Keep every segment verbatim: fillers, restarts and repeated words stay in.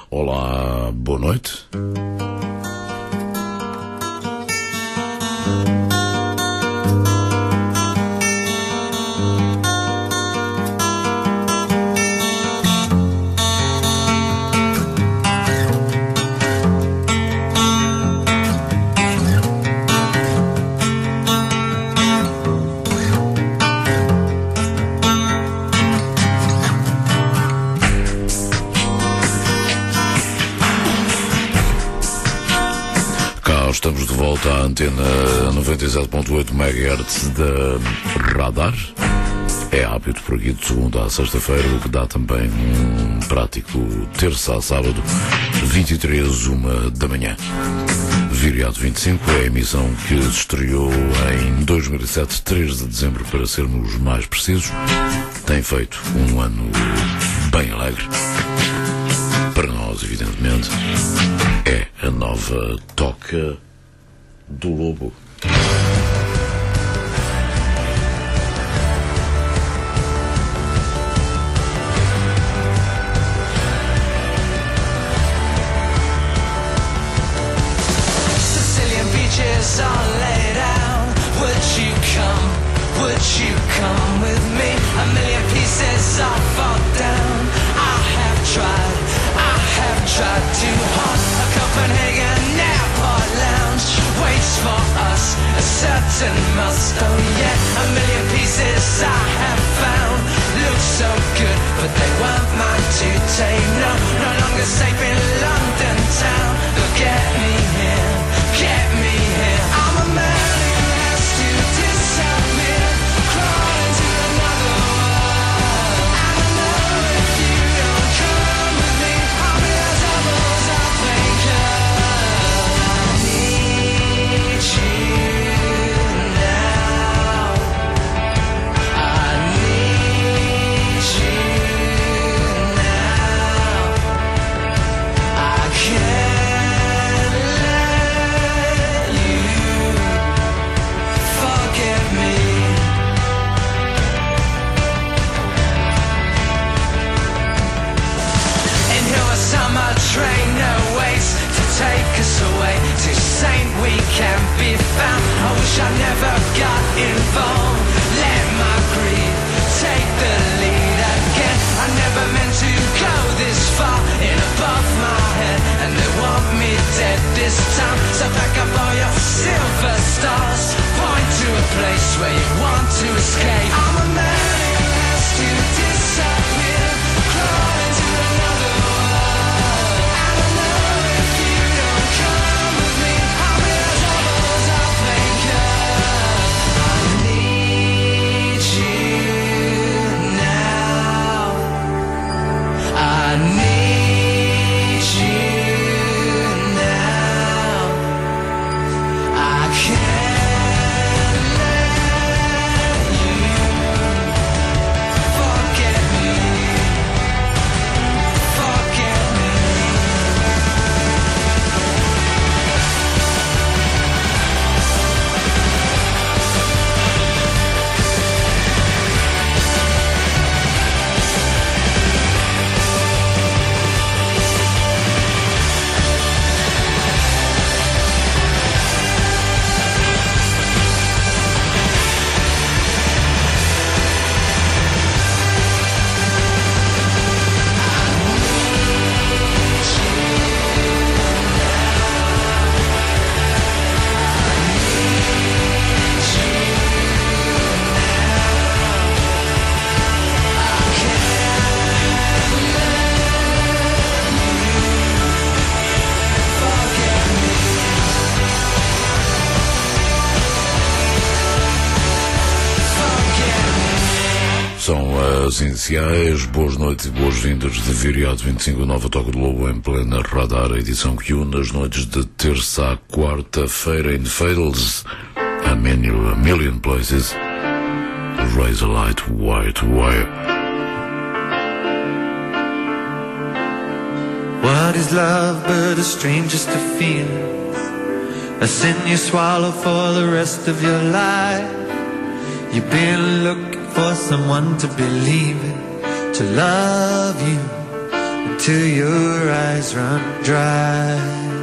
Olá, boa noite. Estamos de volta à antena noventa e sete ponto oito megahertz da Radar. É hábito por aqui de segunda a sexta-feira, o que dá também um prático terça a sábado, vinte e três, uma da manhã. Viriato vinte e cinco é a emissão que se estreou em dois mil e sete, três de dezembro para sermos mais precisos. Tem feito um ano bem alegre. Para nós, evidentemente, é a nova Toca do Lobo. Sicilian beaches are laid out. Would you come? Would you come with me? A million pieces all fall down. I have tried, I have tried too hard. A Copenhagen airport lounge waits for us, a certain must, oh yeah. A million pieces I have found look so good, but they weren't mine to take. No, no longer safe in London town. They'll get me here, get me here. I'm a man who has to disappear, crawl into another world. And I know if you don't come with me, I'll be as doubles I think of. I need you now. I need you now. I can't let you forget me. And here a summer train awaits to take us away to Saint we can be found. I wish I never got involved. Let my greed take the lead again. I never meant to go this far in above my head, and they want me dead this time. So pack up all your silver stars, point to a place where you want to escape. I'm a man who has to disappear, crawl into another world. And I know if you don't come with me, I'll be as doubles I think of. I need you now. I need you now. I can't let you forget me, forget me. São as iniciais. Boas noites e boas-vindas de Viriato vinte e cinco, nova Toca do Lobo em plena Radar, a edição que une as noites de terça à quarta-feira in Fails, a menu, a million places, razor light, wire to wire. What is love but a stranger's to feel? A sin you swallow for the rest of your life. You've been looking for someone to believe in, to love you. till your eyes run dry.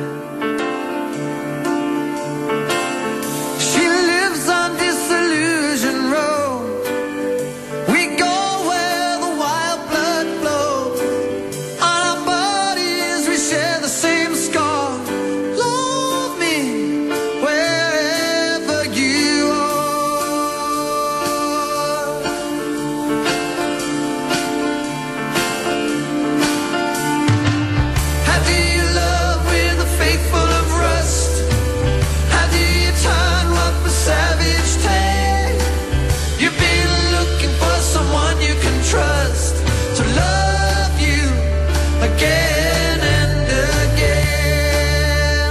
She lives on Disillusion Road. We go where the wild blood flows. On our bodies we share the same scar. Love me wherever you are. How do you love with a faith full of rust? How do you turn what was savage tamed? You've been looking for someone you can trust to love you again and again.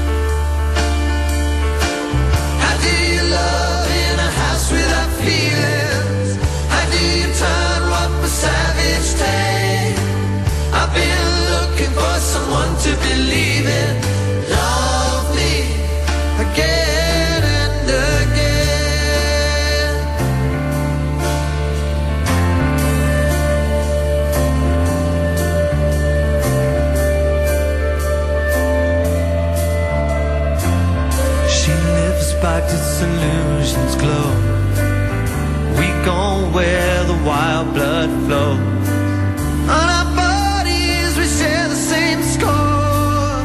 How do you love in a house without feelings? How do you turn what was savage tamed? I've been looking for someone to believe in. Love me again and again. She lives by disillusion's glow. We go where the wild blood flows. On our bodies we share the same score.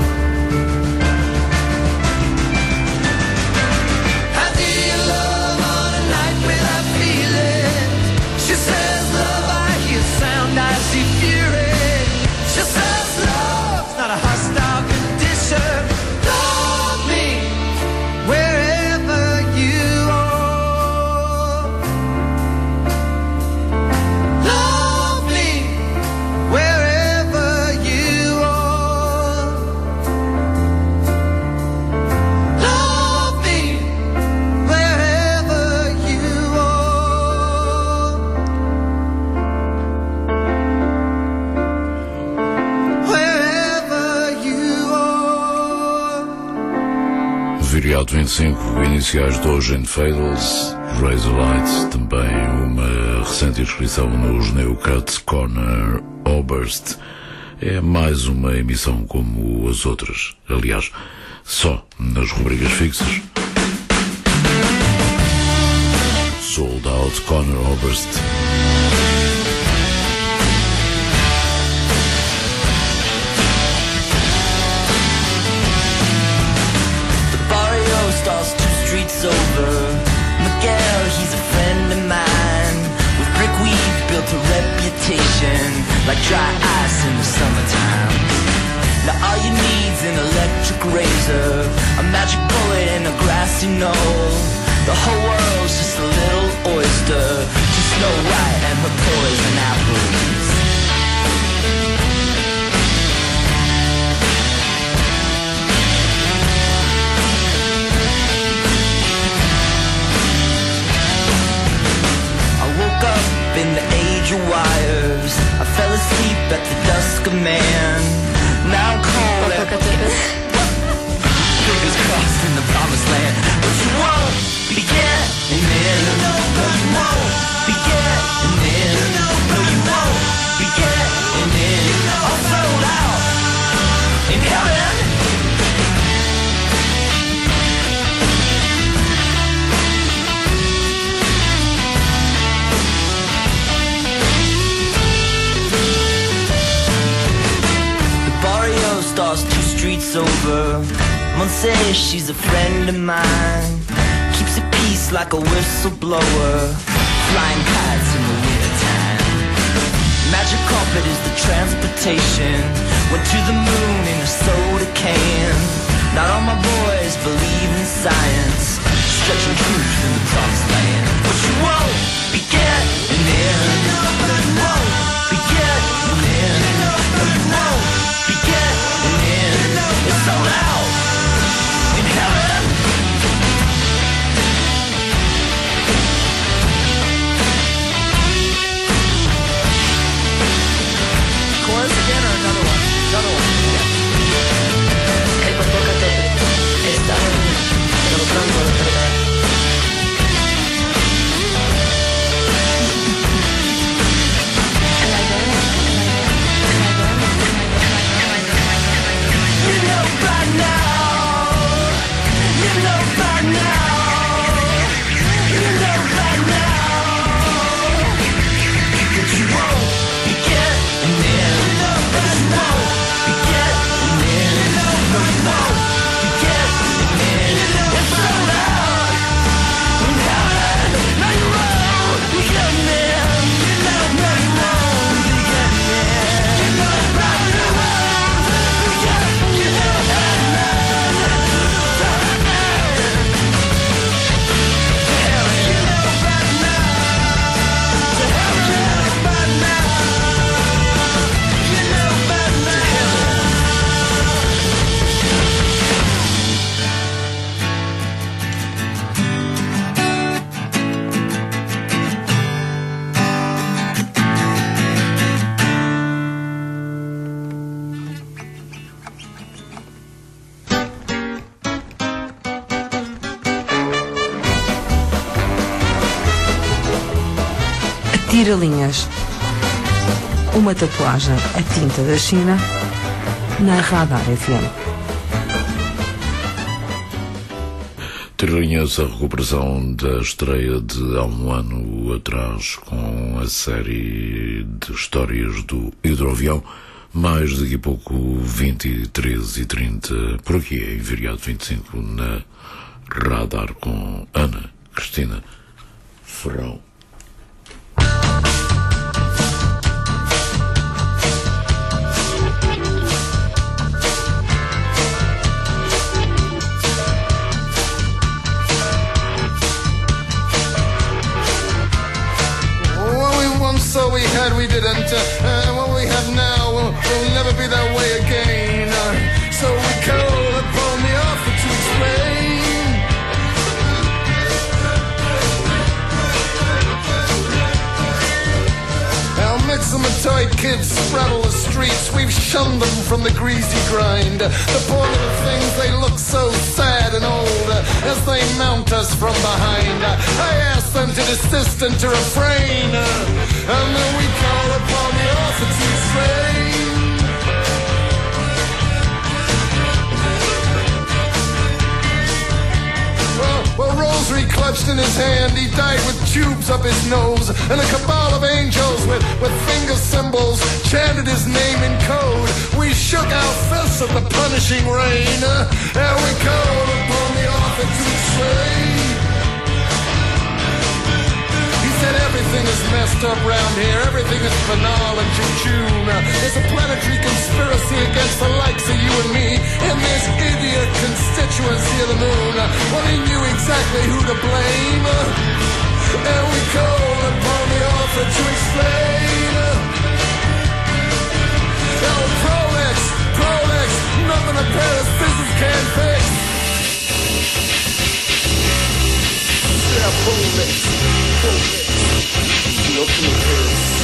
How do you love on a night without feelings? She says love, I hear sound, I see fury. She says love's not a hostile condition. Love me wherever you are. Love me wherever you are. Love me wherever you are. Wherever you are. Viriato vinte e cinco, iniciais de hoje em Fables, Razorlight, também uma recente inscrição nos New Cut Corner Oberst. É mais uma emissão como as outras, aliás, só nas rubricas fixas. Sold Out Corner Oberst. The barrio starts two streets over. Miguel, he's a friend of mine. With brick we've built a reputation, like dry ice in the summertime. Now all you need's an electric razor, a magic bullet and a grassy knoll. The whole world's just a little oyster to Snow White and her poison apples. I woke up in the age of wires. I fell asleep at the dusk of man. Now I'm cold and fingers crossed in the promised land. But you won't be getting in. No, you won't be getting in. No, you won't be getting in. I'm sold out in heaven. The barrio starts two streets over. Monse, she's a friend of mine. Keeps the peace like a whistleblower. Flying kites in the wintertime. Magic carpet is the transportation. Went to the moon in a soda can. Not all my boys believe in science. Stretching truth in the promised land. But you won't be getting in. No, you won't be getting in. No, you won't be getting in. It's sold out in heaven. Chorus again or another one? Another one. Yeah. El Popocatépetl está tratando de perder. Tira-linhas. Uma tatuagem a tinta da China na Radar F M. Tira-linhas, a recuperação da estreia de há um ano atrás com a série de histórias do hidroavião. Mais daqui a pouco, vinte e três e trinta, por aqui, em Viriato vinte e cinco, na Radar, com Ana Cristina Ferrão. So we had, we didn't, uh, what we have now will, will never be that way again. Uh, so we call upon the offer to explain. Our mixamatoid kids straddle the streets. We've shunned them from the greasy grind. The poor little things, they look so sad and old uh, as they mount us from behind. Uh, I ask them to desist and to refrain. Uh, And then we call upon the author to explain. Well, well, rosary clutched in his hand, he died with tubes up his nose, and a cabal of angels with, with finger symbols chanted his name in code. We shook our fists at the punishing rain, uh, and we called upon the author to explain. Everything is messed up round here, everything is banal and jejune. There's a planetary conspiracy against the likes of you and me in this idiot constituency of the moon. Well, he knew exactly who to blame, and we called upon the author to explain. Oh, Prolex, Prolex, nothing a pair of scissors can't fix. Yeah, Prolex, Prolex. Look in the face.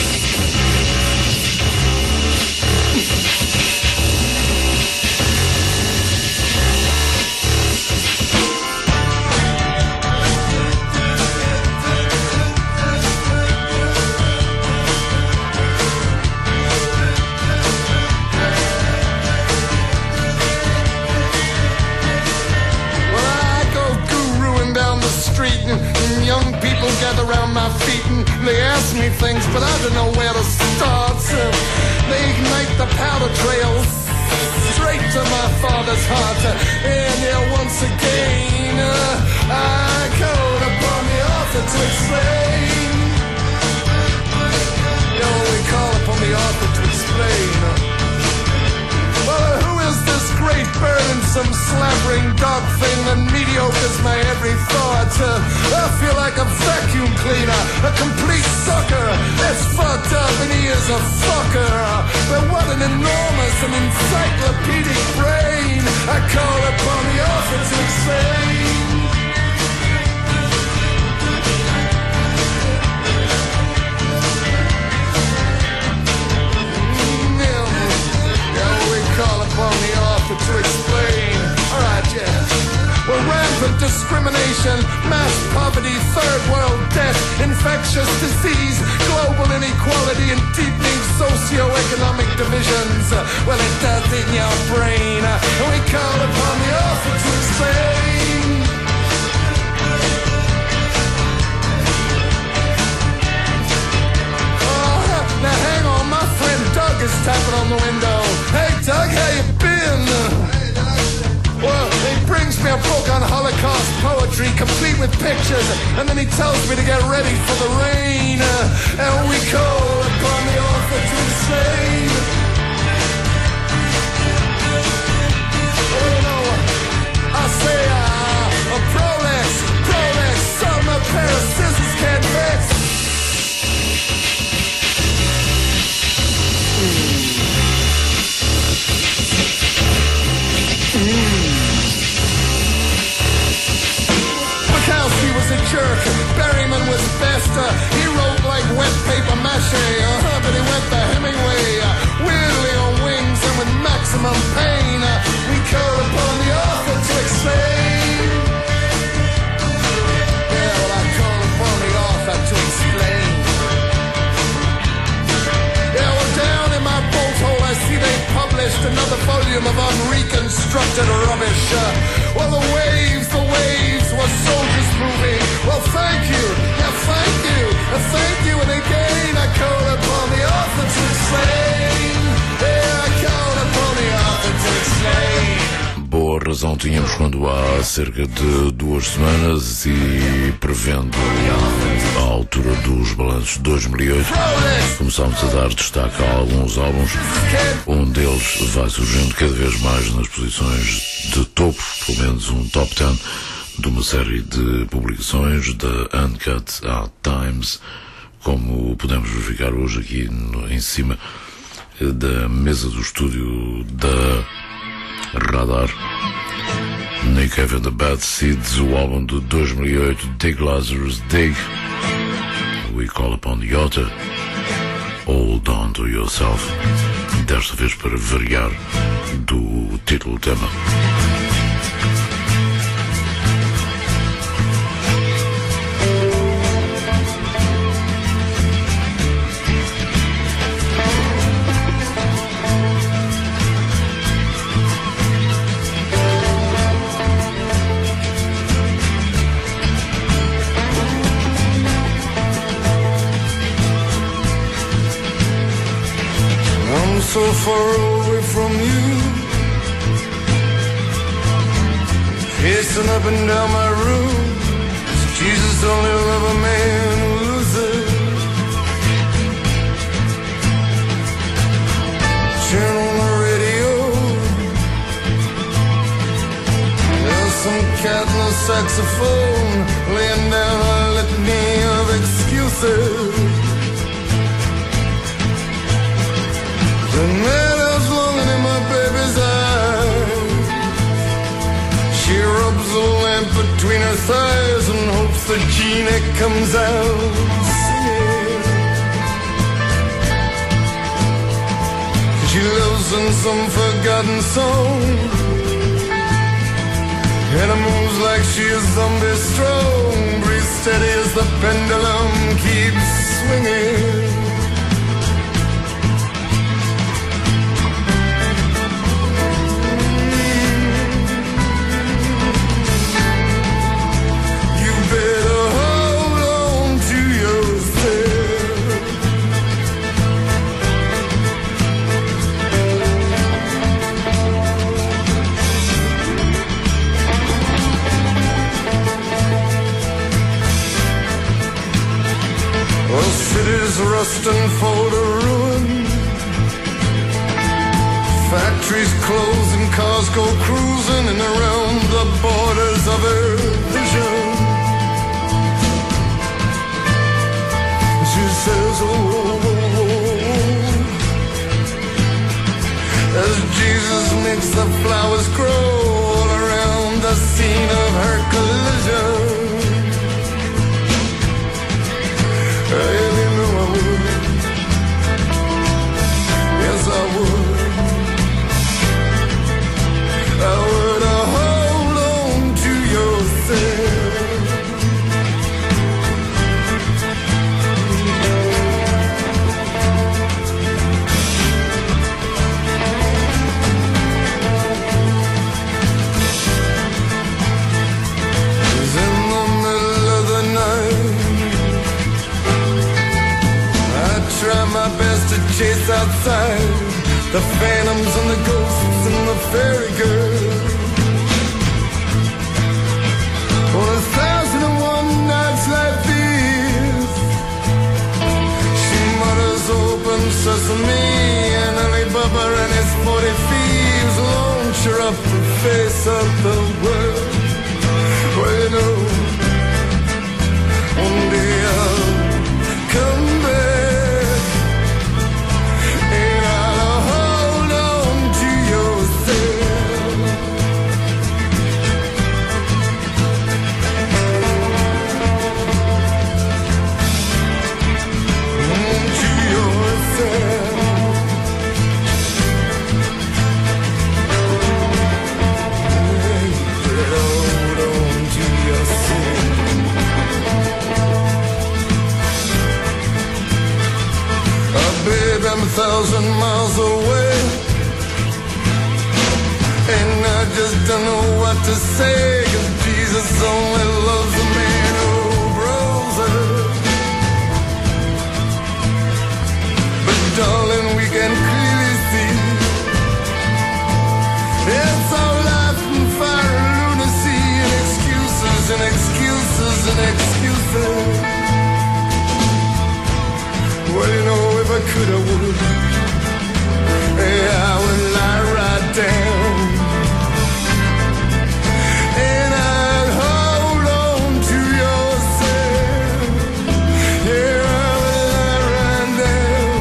Young people gather around my feet and they ask me things, but I don't know where to start. So they ignite the powder trails straight to my father's heart. And yeah, once again, uh, I called upon the author to explain. Yo, we call upon the author to explain. Well, who is this great burdensome, slavering dog thing that mediocres my every thought? Uh, I feel like a vacuum cleaner, a complete sucker that's fucked up and he is a fucker. But what an enormous and encyclopedic brain. I call upon the author to explain. Call upon the author to explain. Alright, yeah. Well, rampant discrimination, mass poverty, third world death, infectious disease, global inequality, and deepening socio-economic divisions. Uh, well, it does in your brain. Uh, and we call upon the author to explain. Oh, now hang on, my friend Doug is tapping on the window. Hey Doug, how you been? Hey Doug. Well, he brings me a book on Holocaust poetry, complete with pictures, and then he tells me to get ready for the rain. And we call upon the author to explain. Oh no, I say, uh, a Prolex, Prolex, some a pair of scissors can't fix. Bukowski was a jerk, Berryman was best. Uh, he wrote like wet paper mache, uh, but he went the Hemingway, uh, weirdly on wings and with maximum pain. Uh, we call upon the author to explain. Yeah, well, I call upon the author to explain. finished another volume of unreconstructed rubbish. Uh, well, the waves, the waves were soldiers moving. Well, thank you, yeah, thank you, uh, thank you. And again I call upon the author to explain. Yeah, I call upon the author to explain. Boa razão tínhamos quando há cerca de duas semanas e prevendo a altura dos balanços de dois mil e oito, começámos a dar destaque a alguns álbuns. Um deles vai surgindo cada vez mais nas posições de topo, pelo menos um top dez de uma série de publicações da Uncut at Times, como podemos verificar hoje aqui no, em cima da mesa do estúdio da Radar. Nick Cave and the Bad Seeds, o álbum de dois mil e oito, Dig Lazarus Dig, We Call Upon the Otter, Hold On To Yourself, desta vez para variar do título tema. So far away from you, pacing up and down my room. Jesus only love a man who loses. Turn on the radio, there's some cat in a saxophone laying down a litany of excuses. The meadow's longing in my baby's eyes. She rubs a lamp between her thighs and hopes the genie comes out singing. She lives in some forgotten song, and it moves like she is zombie strong. Breathe steady as the pendulum keeps swinging. Rust and fall to ruin. Factories close and cars go cruising and around the borders of her vision. She says, oh, oh, oh, oh, as Jesus makes the flowers grow all around the scene of her collision. I I would, I would uh, hold on to yourself. It's in the middle of the night, I try my best to chase outside the phantoms and the ghosts and the fairy girl. On a thousand and one nights like these, she mutters open sesame, and Alibaba and his forty thieves launch her up the face of the world. Well, you know, one day I'll come back. A thousand miles away, don't know what to say, 'cause Jesus only loves a man who grows up. But darling, we can clearly see it's all life and fire and lunacy and excuses and excuses and excuses. Well, you know, if I could, I would. Yeah, I would lie right down and I'd hold on to yourself. Yeah, I would lie right down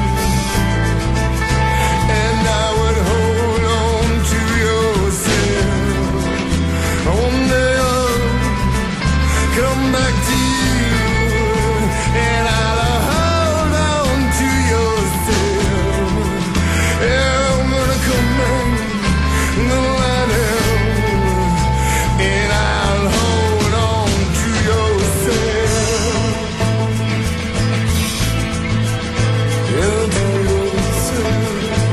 and I would hold on to yourself. One day I'll come back to you and I'll hold on to yourself. Yeah, I'm gonna come back, I'm gonna lie down and I'll hold on to yourself. Yeah, to yourself.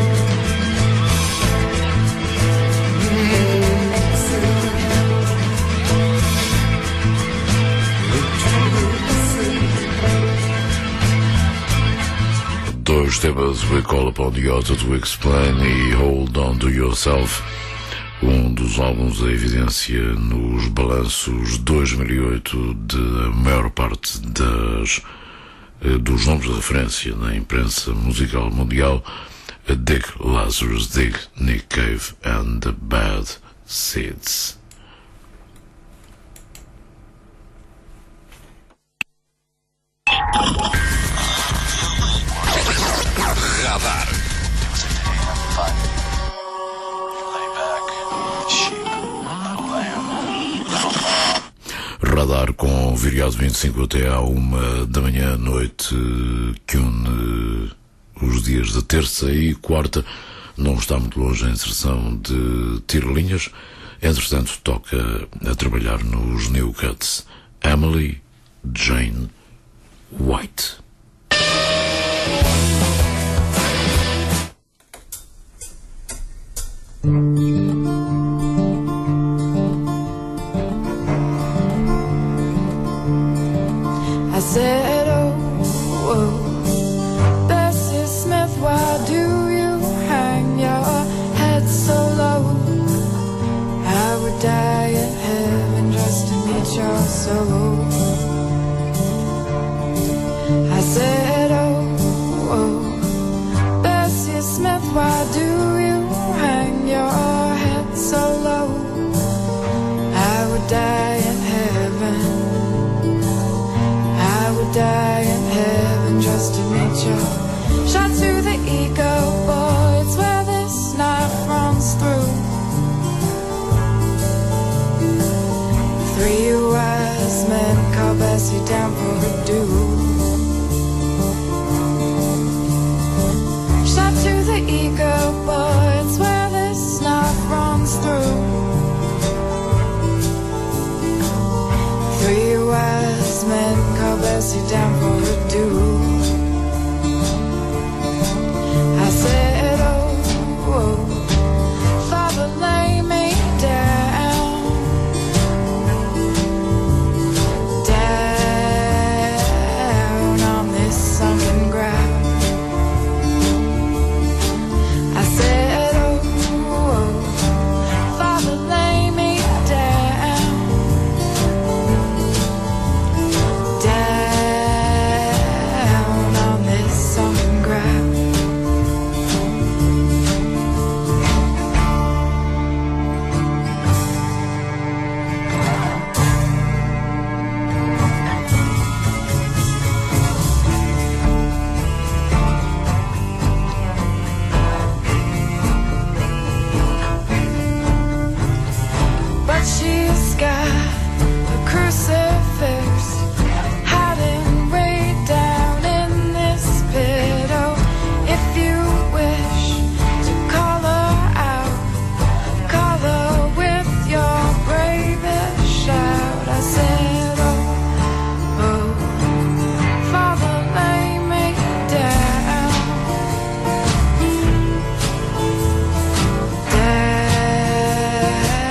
Dois temas, We Call Upon the Author to Explain e Hold On To Yourself, um dos álbuns a evidência nos balanços dois mil e oito de a maior parte das, dos nomes de referência na imprensa musical mundial: Dick Lazarus, Dick, Nick Cave and the Bad Seeds. Radar. Radar com viriado vinte e cinco até à uma da manhã, noite que une os dias de terça e quarta. Não está muito longe a inserção de Tirelinhas. Entretanto, toca a trabalhar nos New Cuts. Emily Jane White. I said, oh, oh, Bessie Smith, why do you hang your head so low? I would die in heaven just to meet your soul. I said, oh, oh, Bessie Smith, why do you hang your head so low? I would die in heaven, I would die in heaven just to meet you. Shot to the ego, boy, it's where this knife runs through. Three wise men call Bessie down for a duel. Shot to the ego, boy, it's where this knife runs through. Three wise men call Bessie down for a duel. I said, oh, oh, Father, lay me down, down on this sunken ground. I said, oh, oh, Father, lay me down, down on this sunken ground. But she's got a crucifix hiding way down in this pit. Oh, if you wish to call her out, call her with your bravest shout. I said, oh, oh, Father, lay me down, down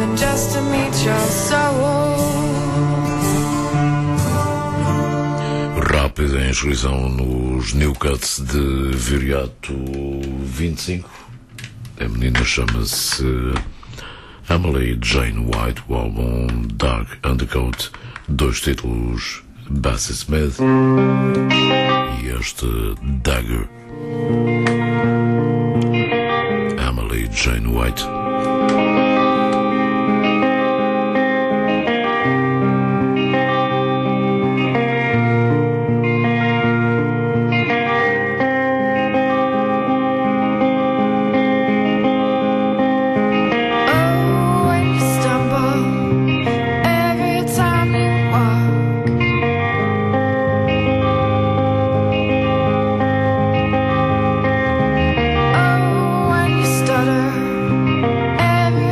than just to meet your soul. Rápida inscrição nos New Cuts de Viriato vinte e cinco. A menina chama-se Emily Jane White, o álbum Dark Undercoat, dois títulos, Bessie Smith e este Dagger. Emily Jane White. Every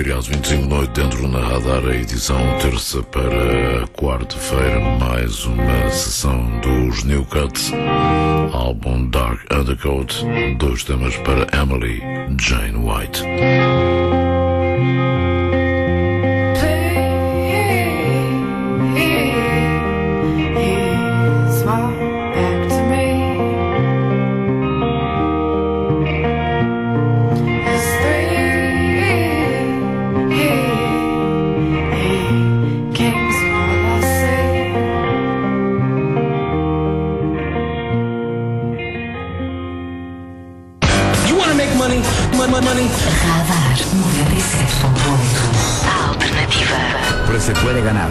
Viriato vinte e cinco, noite dentro na Radar, a edição terça para quarta-feira, mais uma sessão dos New Cuts, álbum Dark Undercoat, dois temas para Emily Jane White. Radar noventa e sete ponto oito. A alternativa. Por eso se puede ganar.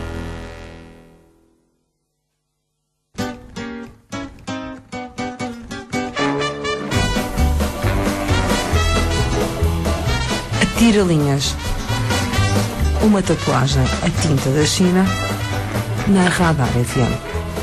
Tira-linhas. Uma tatuagem a tinta da China na Radar F M.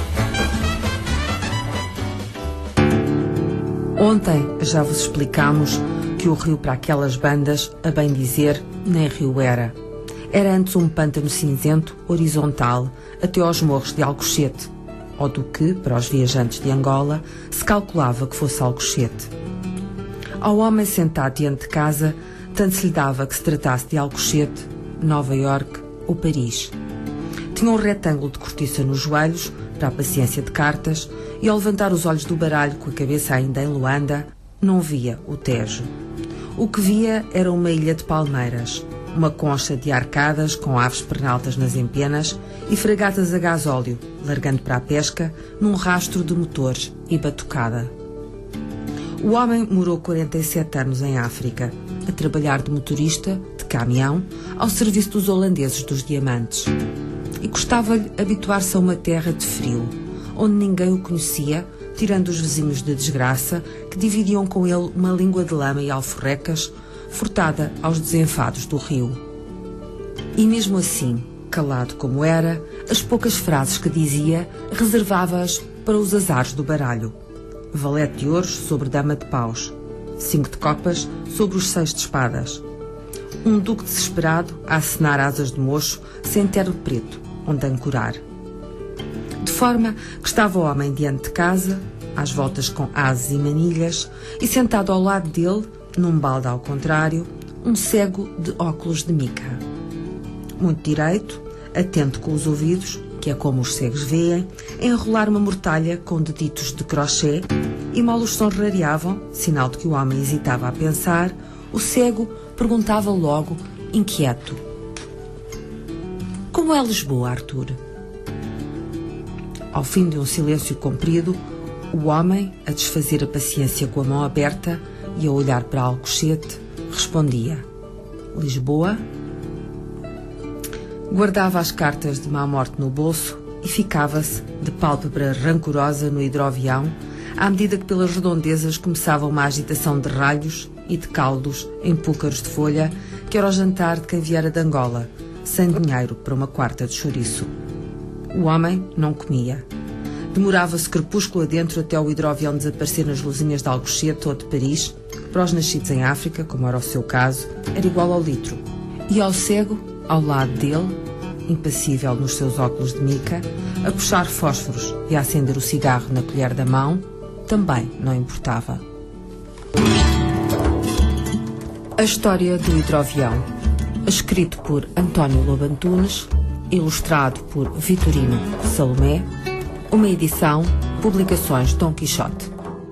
Ontem já vos explicámos que o rio para aquelas bandas, a bem dizer, nem rio era. Era antes um pântano cinzento, horizontal, até aos morros de Alcochete, ou do que, para os viajantes de Angola, se calculava que fosse Alcochete. Ao homem sentado diante de casa, tanto se lhe dava que se tratasse de Alcochete, Nova Iorque ou Paris. Tinha um retângulo de cortiça nos joelhos, para a paciência de cartas, e ao levantar os olhos do baralho com a cabeça ainda em Luanda, não via o Tejo. O que via era uma ilha de palmeiras, uma concha de arcadas com aves pernaltas nas empenas e fragatas a gasóleo, largando para a pesca num rastro de motores e batucada. O homem morou quarenta e sete anos em África, a trabalhar de motorista, de caminhão, ao serviço dos holandeses dos diamantes. E gostava-lhe habituar-se a uma terra de frio, onde ninguém o conhecia, tirando os vizinhos de desgraça, que dividiam com ele uma língua de lama e alforrecas, furtada aos desenfados do rio. E mesmo assim, calado como era, as poucas frases que dizia, reservava-as para os azares do baralho. Valete de ouros sobre dama de paus, cinco de copas sobre os seis de espadas. Um duque desesperado a acenar asas de mocho sem ter o preto onde ancorar. De forma que estava o homem diante de casa, às voltas com ases e manilhas, e sentado ao lado dele, num balde ao contrário, um cego de óculos de mica. Muito direito, atento com os ouvidos, que é como os cegos veem, a enrolar uma mortalha com deditos de crochê, e mal os sons rareavam, sinal de que o homem hesitava a pensar, o cego perguntava logo, inquieto: "Como é Lisboa, Arthur?" Ao fim de um silêncio comprido, o homem, a desfazer a paciência com a mão aberta e a olhar para Alcochete, respondia: "Lisboa?" Guardava as cartas de má morte no bolso e ficava-se, de pálpebra rancorosa no hidroavião, à medida que pelas redondezas começava uma agitação de ralhos e de caldos em púcaros de folha, que era o jantar de quem viera de Angola, sem dinheiro para uma quarta de chouriço. O homem não comia. Demorava-se crepúsculo adentro até o hidroavião desaparecer nas luzinhas de Alcochete ou de Paris, que para os nascidos em África, como era o seu caso, era igual ao litro. E ao cego, ao lado dele, impassível nos seus óculos de mica, a puxar fósforos e a acender o cigarro na colher da mão, também não importava. A história do hidroavião, escrito por António Lobo Antunes, ilustrado por Vitorino Salomé, uma edição, Publicações Dom Quixote.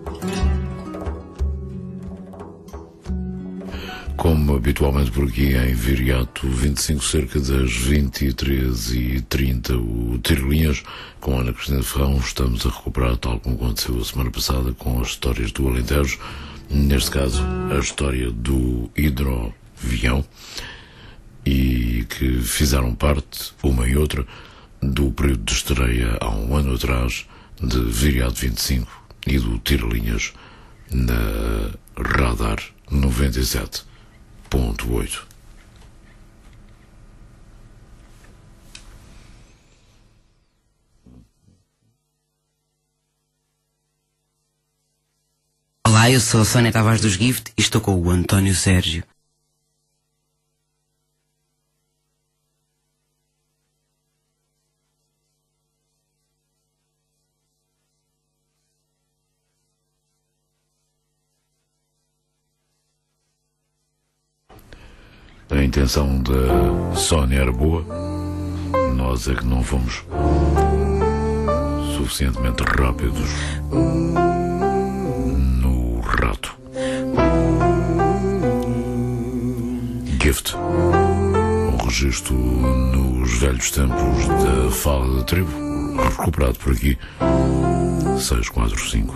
Como habitualmente por aqui em Viriato vinte e cinco, cerca das vinte e três e trinta, o Tiro-Linhas, com Ana Cristina Ferrão, estamos a recuperar, tal como aconteceu a semana passada, com as histórias do Alentejo, neste caso a história do hidroavião, e que fizeram parte, uma e outra, do período de estreia há um ano atrás de Viriato vinte e cinco e do Tiro-Linhas na Radar noventa e sete ponto oito. Olá, eu sou a Sónia Tavares dos Gift e estou com o António Sérgio. A intenção da Sónia era boa, nós é que não fomos suficientemente rápidos no rato. Gift, um registro nos velhos tempos da fala da tribo, recuperado por aqui. seis quatro cinco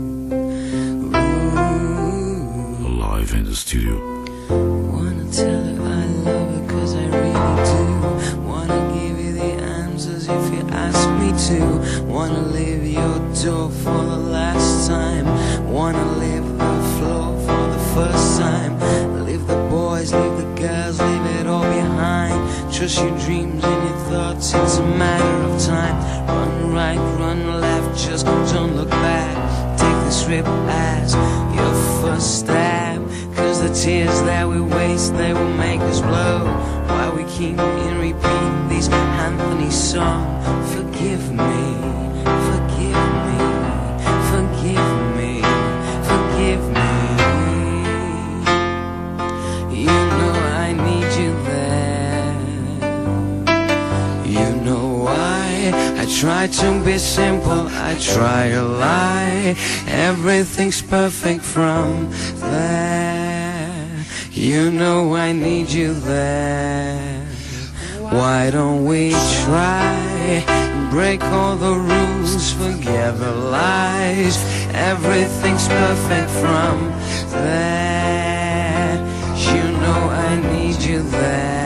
Live in the studio. Wanna tell her I love her cause I really do. Wanna give you the answers if you ask me to. Wanna leave your door for the last time. Wanna leave the floor for the first time. Leave the boys, leave the girls, leave it all behind. Trust your dreams and your thoughts, it's a matter of time. Run right, run left, just don't look back. Take this trip as your first step. Cause the tears that we waste, they will make us blow. While we keep and repeat these Anthony songs. Forgive me, forgive me, forgive me, forgive me. You know I need you there. You know why I try to be simple, I try to lie. Everything's perfect from there. You know I need you there. Why don't we try? Break all the rules, forget the lies. Everything's perfect from there. You know I need you there.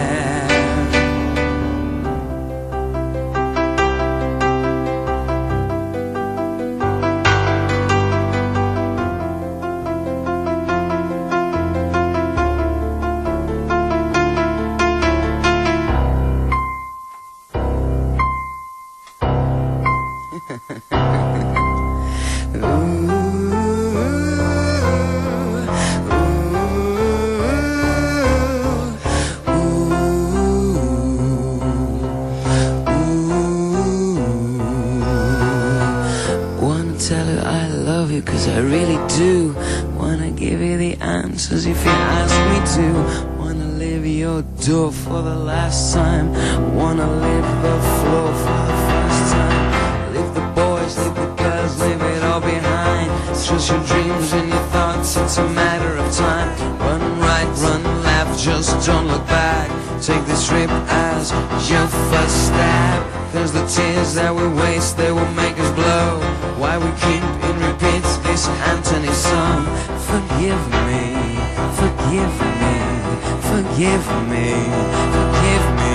Cause I really do wanna give you the answers if you ask me to. Wanna leave your door for the last time. Wanna leave the floor for the first time. Leave the boys, leave the girls, leave it all behind. Trust your dreams and your thoughts, it's a matter of time. Run right, run left, just don't look back. Take this trip as your first step. Cause the tears that we waste, they will make us blow. Why we keep in repeat this Anthony song. Forgive me, forgive me, forgive me, forgive me.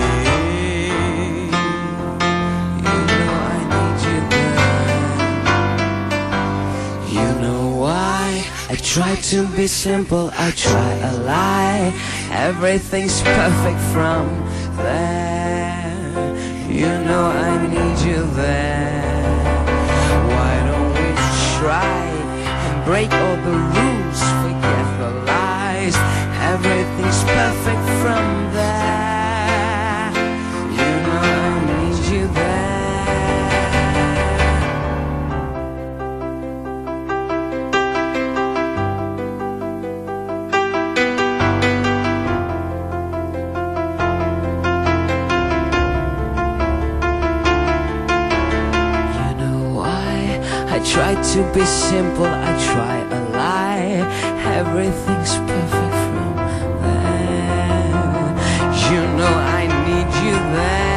You know I need you there. You know why I try to be simple, I try a lie. Everything's perfect from there. You know I need you there. Why don't we try and break all the rules, forget the lies. Everything's perfect from there. You know I need you there. I try to be simple, I try a lie. Everything's perfect from there. You know I need you there.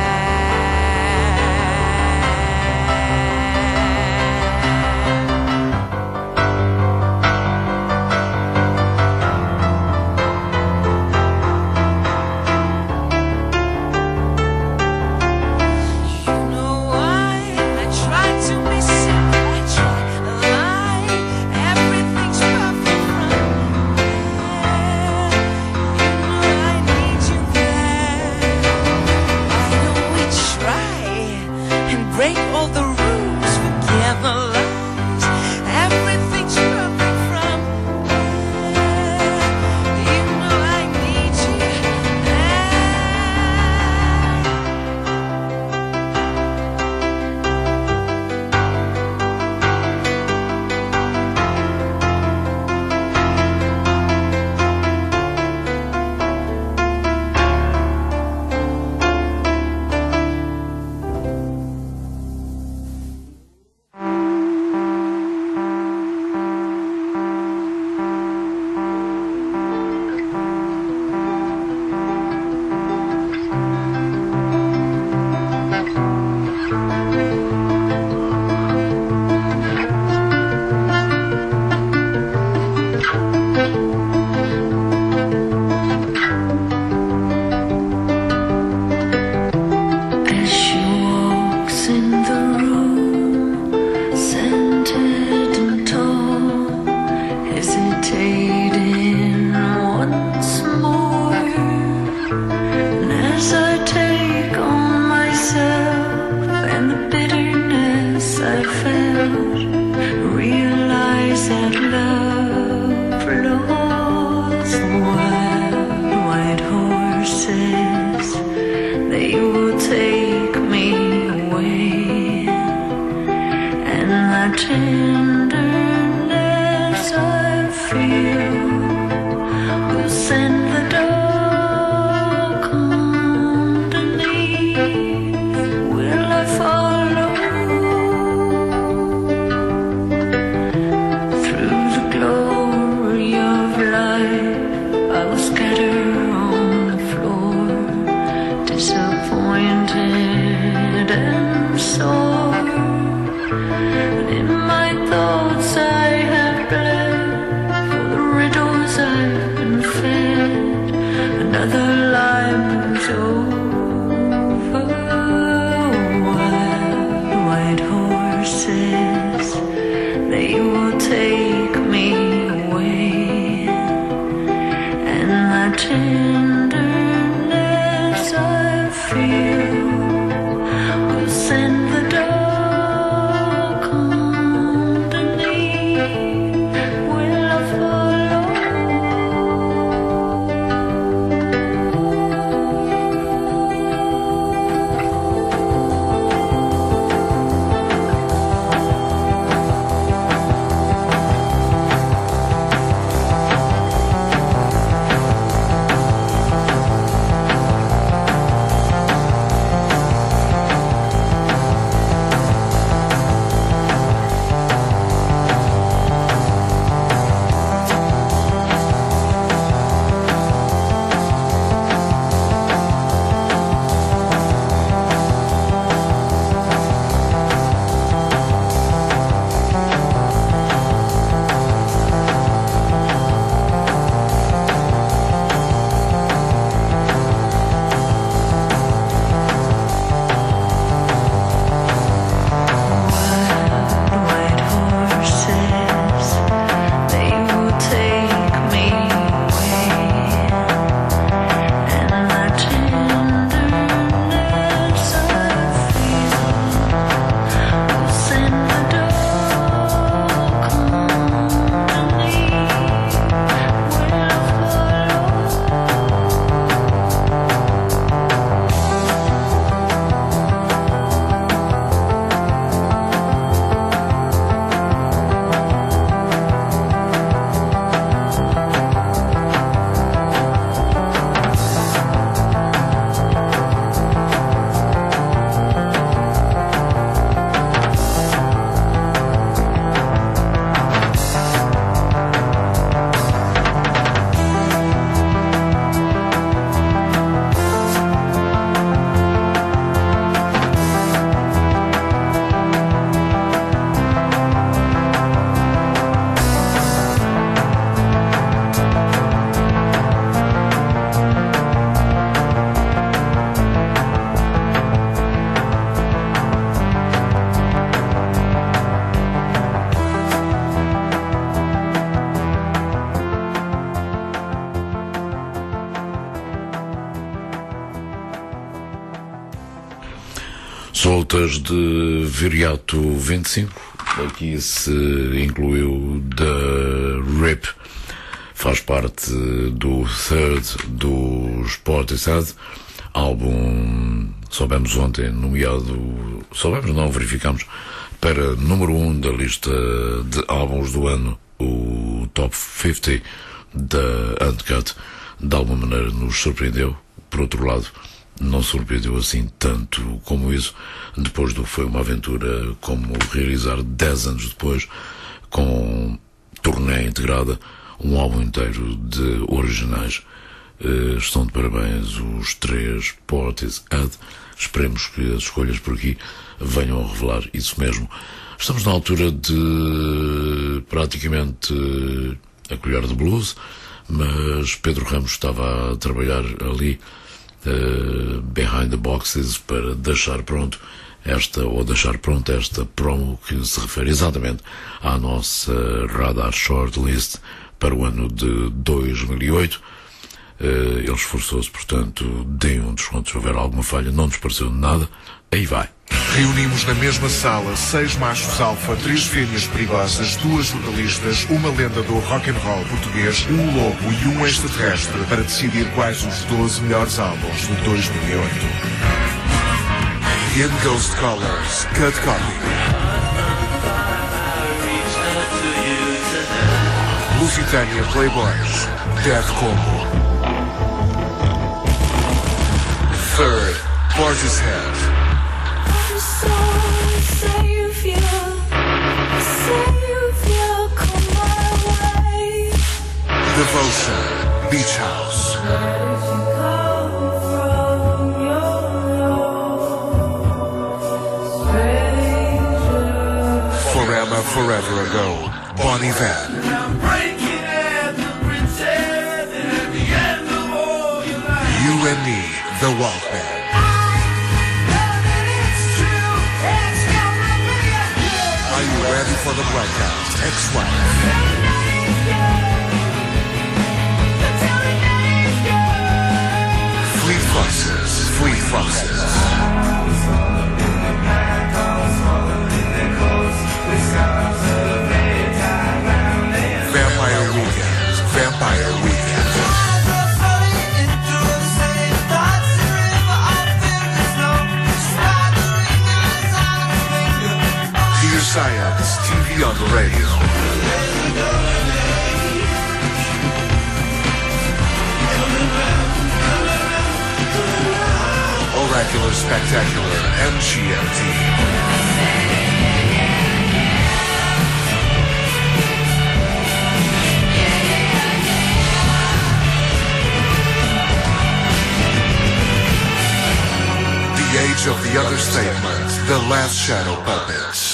Soltas de Viriato vinte e cinco, aqui se incluiu The Rip, faz parte do third dos Portishead, álbum, soubemos ontem, nomeado, soubemos não, verificamos, para número um da lista de álbuns do ano, o Top cinquenta da Uncut. De alguma maneira nos surpreendeu, por outro lado, não surpreendeu assim tanto como isso, depois do que foi uma aventura como realizar dez anos depois, com turnê integrada, um álbum inteiro de originais. Uh, estão de parabéns os três Portishead. Esperemos que as escolhas por aqui venham a revelar isso mesmo. Estamos na altura de praticamente a colher de blues, mas Pedro Ramos estava a trabalhar ali uh, behind the boxes para deixar pronto esta, ou deixar pronta esta promo que se refere exatamente à nossa Radar Shortlist para o ano de dois mil e oito. Uh, ele esforçou-se, portanto, deem um desconto se houver alguma falha, não nos pareceu de nada. Aí vai. Reunimos na mesma sala seis machos alfa, três fêmeas perigosas, duas jornalistas, uma lenda do rock and roll português, um lobo e um extraterrestre para decidir quais os doze melhores álbuns de dois mil e oito. In Ghost Colors, Cut Copy. Lusitânia Playboys, Death Combo. Third, Portishead. Devotion, Beach House. Forever, forever ago, Bon Iver. You and me, the Walkman. Are you ready for the broadcast? Ex-wife. Fleet Foxes, Fleet Foxes. Vampire Weekend, Vampire Weekend. Dear Science, T V on the radio. Oracular Spectacular, M G M T. The Age of the Understatement, The Last Shadow Puppets.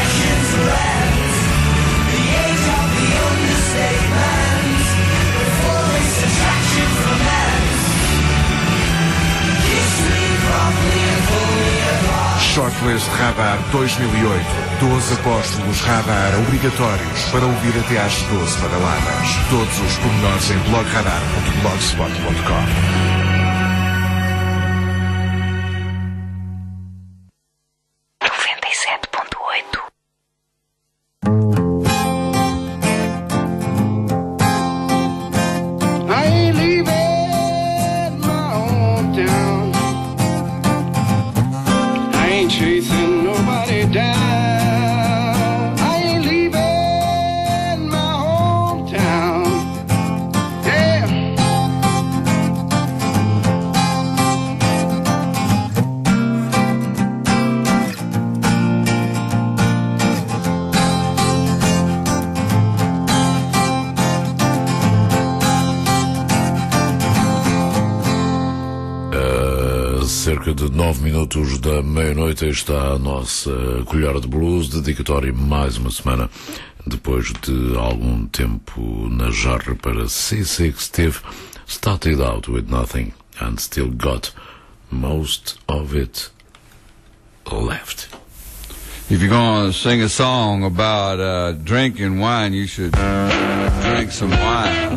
Shortlist Radar dois mil e oito. doze apóstolos Radar obrigatórios para ouvir até às doze badaladas. Todos os pormenores em blog radar ponto blogspot ponto com. Cerca de nove minutos da meia-noite está a nossa colher de blues, dedicatória mais uma semana depois de algum tempo na jarra para C seis Steve. Started out with nothing and still got most of it left. If you're gonna sing a song about uh, drinking wine, you should drink some wine.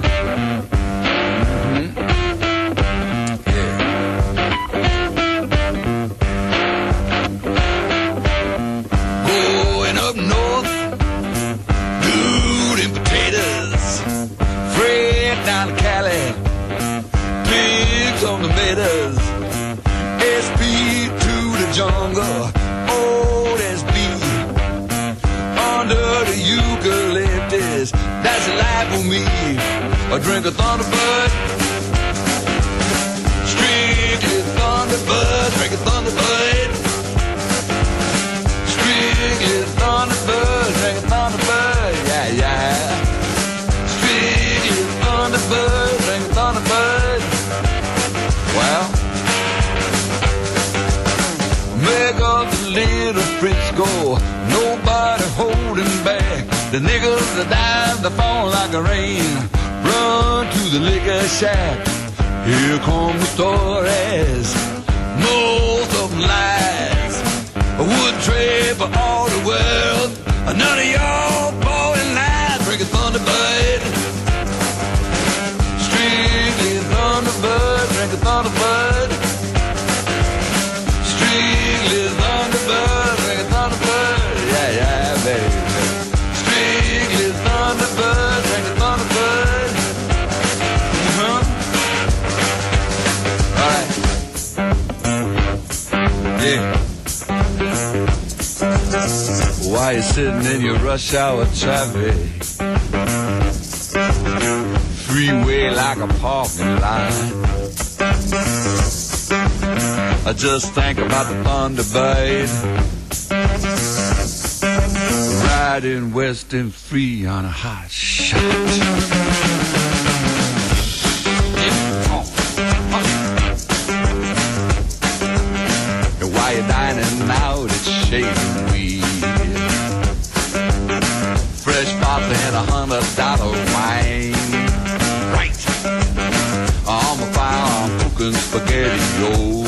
S P to the jungle, old S B, under the eucalyptus, that's the life for me. I drink a Thunderbird, strictly Thunderbird, drink a Thunderbird, strictly Thunderbird, drink a Thunderbird, yeah, yeah, strictly Thunderbird, drink a Thunderbird. Well, make up the little Frisco, nobody holding back. The nickels, the dimes, they fall like a rain. Run to the liquor shack. Here come the stories. Most of them lies. I would trade for all the world. None of y'all boring lies. Drink a Thunderbird. Strictly Thunderbird. Drink a Thunderbird. Strictly Thunderbird. Drink a Thunderbird. Yeah, yeah, baby. Strictly Thunderbird. Drink a Thunderbird. Uh-huh. All right. Yeah. While you're sitting in your rush hour traffic, freeway like a parking lot, I just think about the Thunderbird, riding west and free on a hot shot. And while you're dining out at Shaving Weed, fresh pops and a hundred dollar wine. Right. On my fire, I'm cooking spaghetti rolls.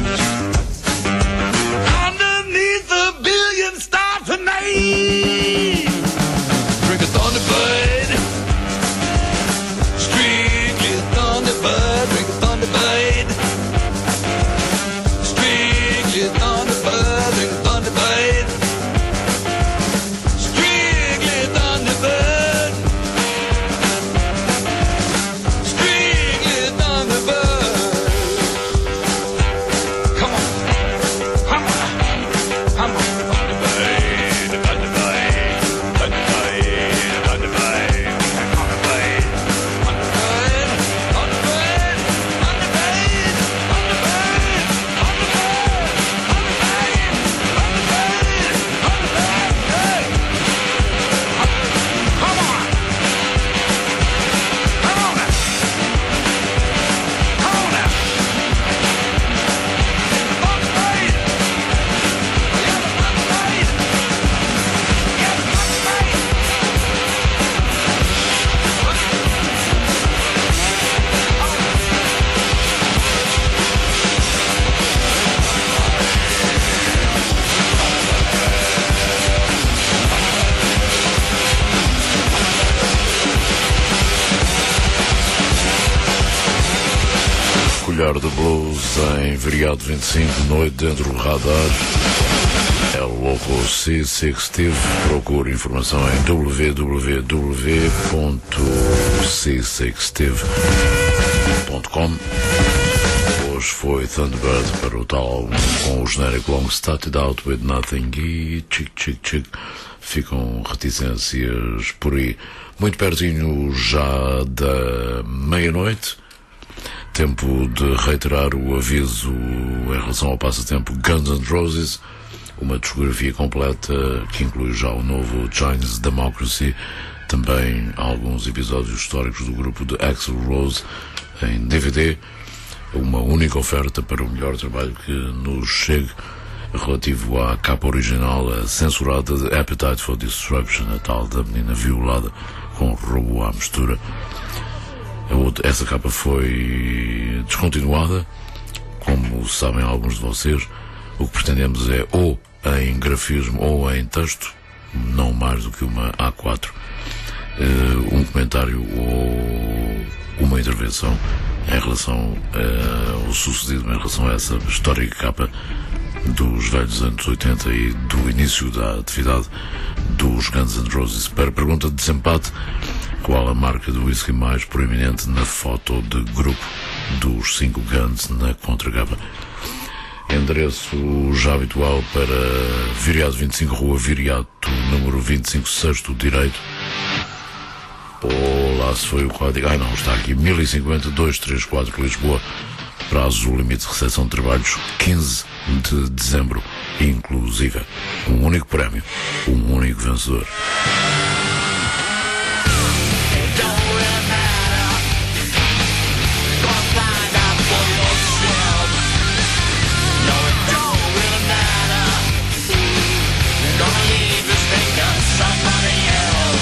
Underneath the billion star tonight. Drink a Thunderbird. Strictly Thunderbird. Drink a Thunderbird. Strictly Thunderbird. Drink a Thunderbird. De blues em Variado vinte e cinco, noite dentro do radar. É o louco C seis Steve. Procure informação em w w w ponto c seis steve ponto com. Hoje foi Thunderbird para o tal álbum com o genérico Long Started Out With Nothing e Chick Chick Chick. Ficam reticências por aí. Muito pertinho já da meia-noite. Tempo de reiterar o aviso em relação ao passatempo Guns N' Roses, uma discografia completa que inclui já o novo Chinese Democracy, também alguns episódios históricos do grupo de Axl Rose em D V D, uma única oferta para o melhor trabalho que nos chegue, relativo à capa original, a censurada de Appetite for Destruction, a tal da menina violada com robô à mistura. Essa capa foi descontinuada, como sabem alguns de vocês. O que pretendemos é ou em grafismo ou em texto, não mais do que uma A quatro, um comentário ou uma intervenção em relação ao sucedido, em relação a essa histórica capa dos velhos anos oitenta e do início da atividade dos Guns N' Roses. Para a pergunta de desempate, qual a marca do whisky mais proeminente na foto de grupo dos cinco Guns na contracapa? Endereço já habitual para Viriato vinte e cinco, Rua Viriato, número vinte e cinco, sexto direito. Ou lá se foi o código. Ah, não, está aqui: mil e cinquenta, duzentos e trinta e quatro, Lisboa. Prazo limite de recepção de trabalhos quinze de dezembro, inclusive. Um único prémio, um único vencedor. Somebody else.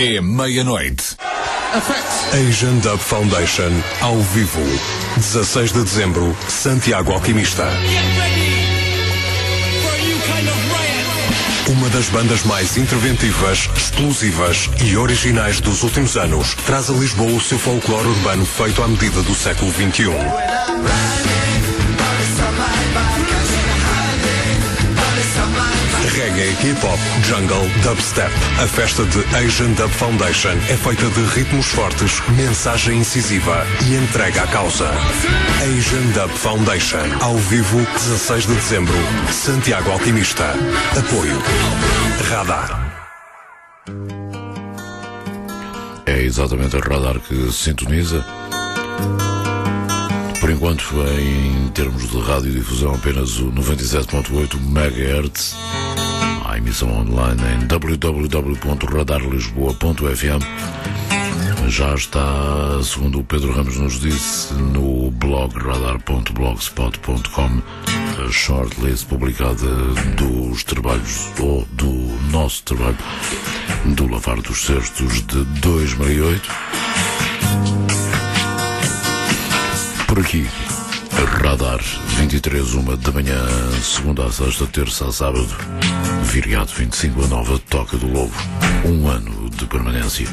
É meia-noite. Asian Dub Foundation, ao vivo. dezasseis de dezembro, Santiago Alquimista. Uma das bandas mais interventivas, explosivas e originais dos últimos anos traz a Lisboa o seu folclore urbano feito à medida do século vinte e um. Reggae, hip-hop, jungle, dubstep. A festa de Asian Dub Foundation é feita de ritmos fortes, mensagem incisiva e entrega à causa. Asian Dub Foundation, ao vivo, dezasseis de dezembro, Santiago Alquimista. Apoio Radar. É exatamente a Radar que sintoniza. Por enquanto, em termos de radiodifusão, apenas o noventa e sete ponto oito megahertz. A emissão online em w w w ponto radar lisboa ponto f m. Já está, segundo o Pedro Ramos nos disse, no blog radar ponto blogspot ponto com, a shortlist publicada dos trabalhos, ou do nosso trabalho, do Lavar dos Cestos de dois mil e oito. Por aqui, Radar, vinte e três, uma da manhã, segunda a sexta, terça a sábado, Viriato vinte e cinco, a nova Toca do Lobo, um ano de permanência.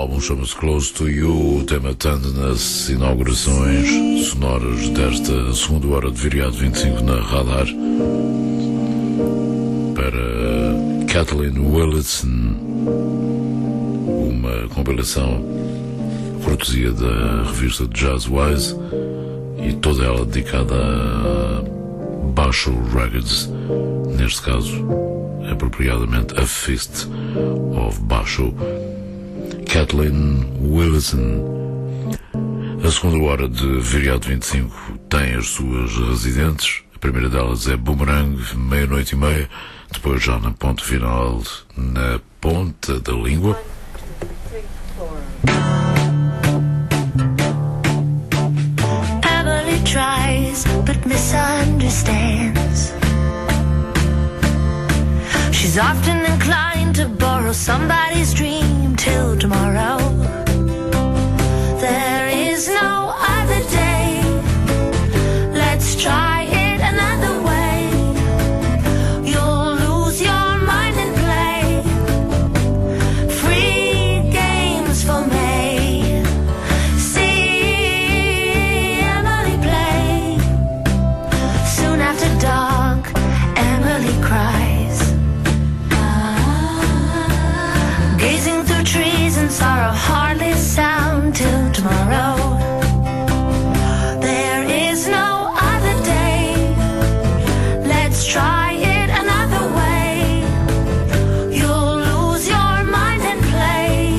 álbum chama-se Close to You, o tema Tenderness, inaugurações sonoras desta segunda hora de Viriato vinte e cinco na Radar. Para Kathleen Willison, uma compilação cortesia da revista Jazzwise e toda ela dedicada a Basho Records, neste caso apropriadamente A Fist of Basho. Kathleen Willison. A segunda hora de Viriato vinte e cinco tem as suas residentes. A primeira delas é Boomerang, meia-noite e meia. Depois, já na ponta final, na ponta da língua, Emily tries but misunderstands. She's often inclined to borrow somebody's dream till tomorrow. There is no other day. Let's try it another way. You'll lose your mind and play. Free games for me. See Emily play. Soon after dark, Emily cries. Gazing through trees and sorrow hardly sound till tomorrow. There is no other day. Let's try it another way. You'll lose your mind and play.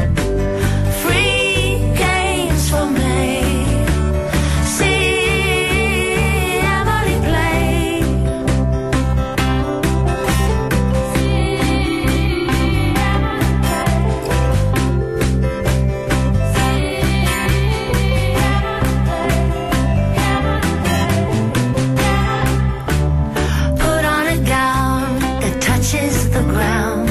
Free games for me. See Emily play. Put on a gown that touches the ground.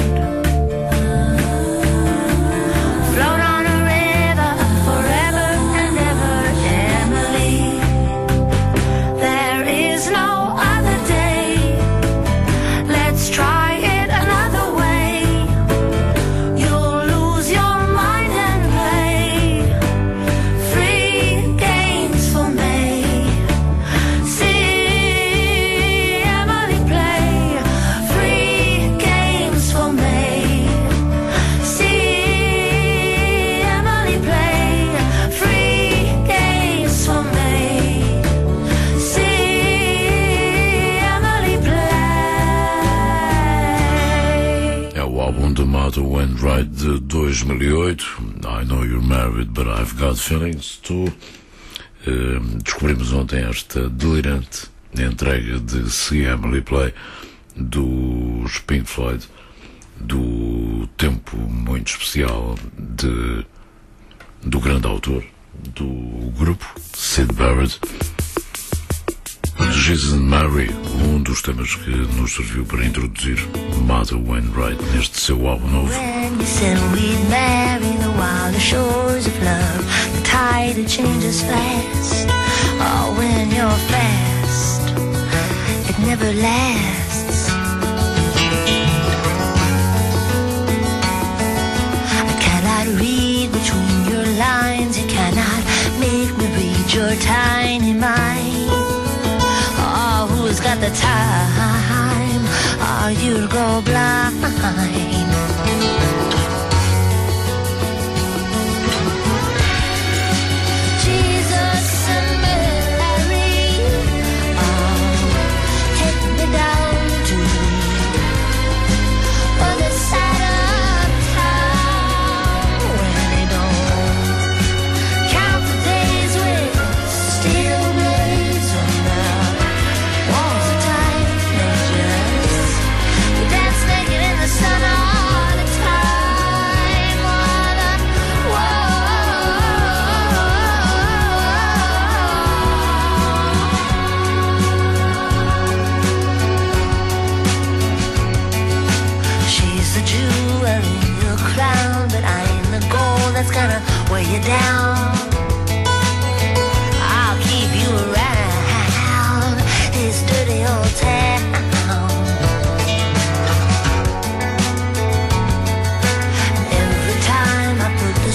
Float on a river forever and ever, Emily. There is no other day. Let's try it another way. You'll lose your mind and play. Free games for me. See Emily play. Free games for me. See Emily play. Free games for me. See Emily play. é o álbum de Motto Went Right de dois mil e oito. I Know You're Married But I've Got Feelings Too. Eh, descobrimos ontem esta delirante entrega de See Emily Play dos Pink Floyd, do tempo muito especial de, do grande autor do grupo, Syd Barrett. Jesus and Mary, um dos temas que nos serviu para introduzir Mother Went Right neste seu álbum novo. When you said we'd marry the wilder shores of love, the tide it changes fast. Oh, when you're fast, it never lasts. I cannot read between your lines. You cannot make me read your tiny mind. Oh, who's got the time? Are you to go blind? Jesus and Mary, oh, take me down to the other side of town, where they don't count the days with steel blades on the walls of time. They just you dance naked in the sun all the time. What a She's the jewel in your crown, but I ain't the gold that's gonna weigh you down. I'll keep you around this dirty old town. And every time I put the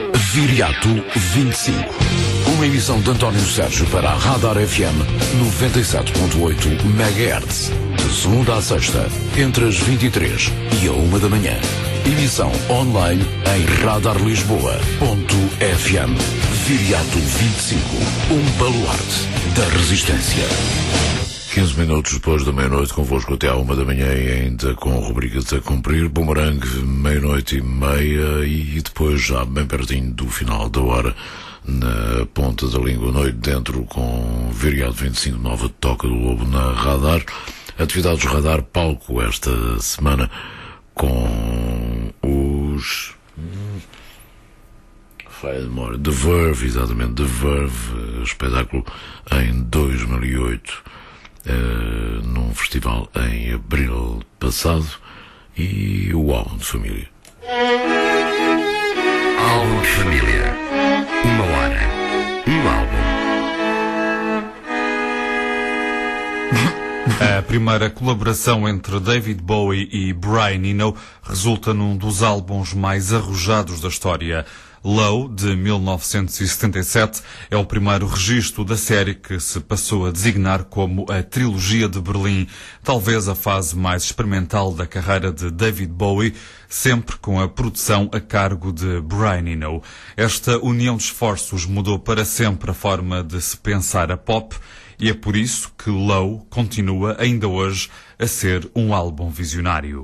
Viriato vinte e cinco. Uma emissão de António Sérgio para a Radar F M noventa e sete ponto oito megahertz. De segunda a sexta, entre as vinte e três e a uma da manhã. Emissão online em radar lisboa ponto f m. Viriato vinte e cinco. Um baluarte da resistência. quinze minutos depois da meia-noite, convosco até à uma da manhã e ainda com rubricas a cumprir. Bumerangue, meia-noite e meia e depois já bem pertinho do final da hora, na ponta da língua, noite dentro com Viriato vinte e cinco, nova Toca do Lobo na Radar. Atividades Radar, palco esta semana com os... Falha de memória, The Verve, exatamente, The Verve, espetáculo em dois mil e oito. Uh, num festival em abril passado, e o álbum de família. Álbum de família. Uma hora. Um álbum. A primeira colaboração entre David Bowie e Brian Eno resulta num dos álbuns mais arrojados da história. Low, de mil novecentos e setenta e sete, é o primeiro registro da série que se passou a designar como a Trilogia de Berlim, talvez a fase mais experimental da carreira de David Bowie, sempre com a produção a cargo de Brian Eno. Esta união de esforços mudou para sempre a forma de se pensar a pop, e é por isso que Low continua ainda hoje a ser um álbum visionário.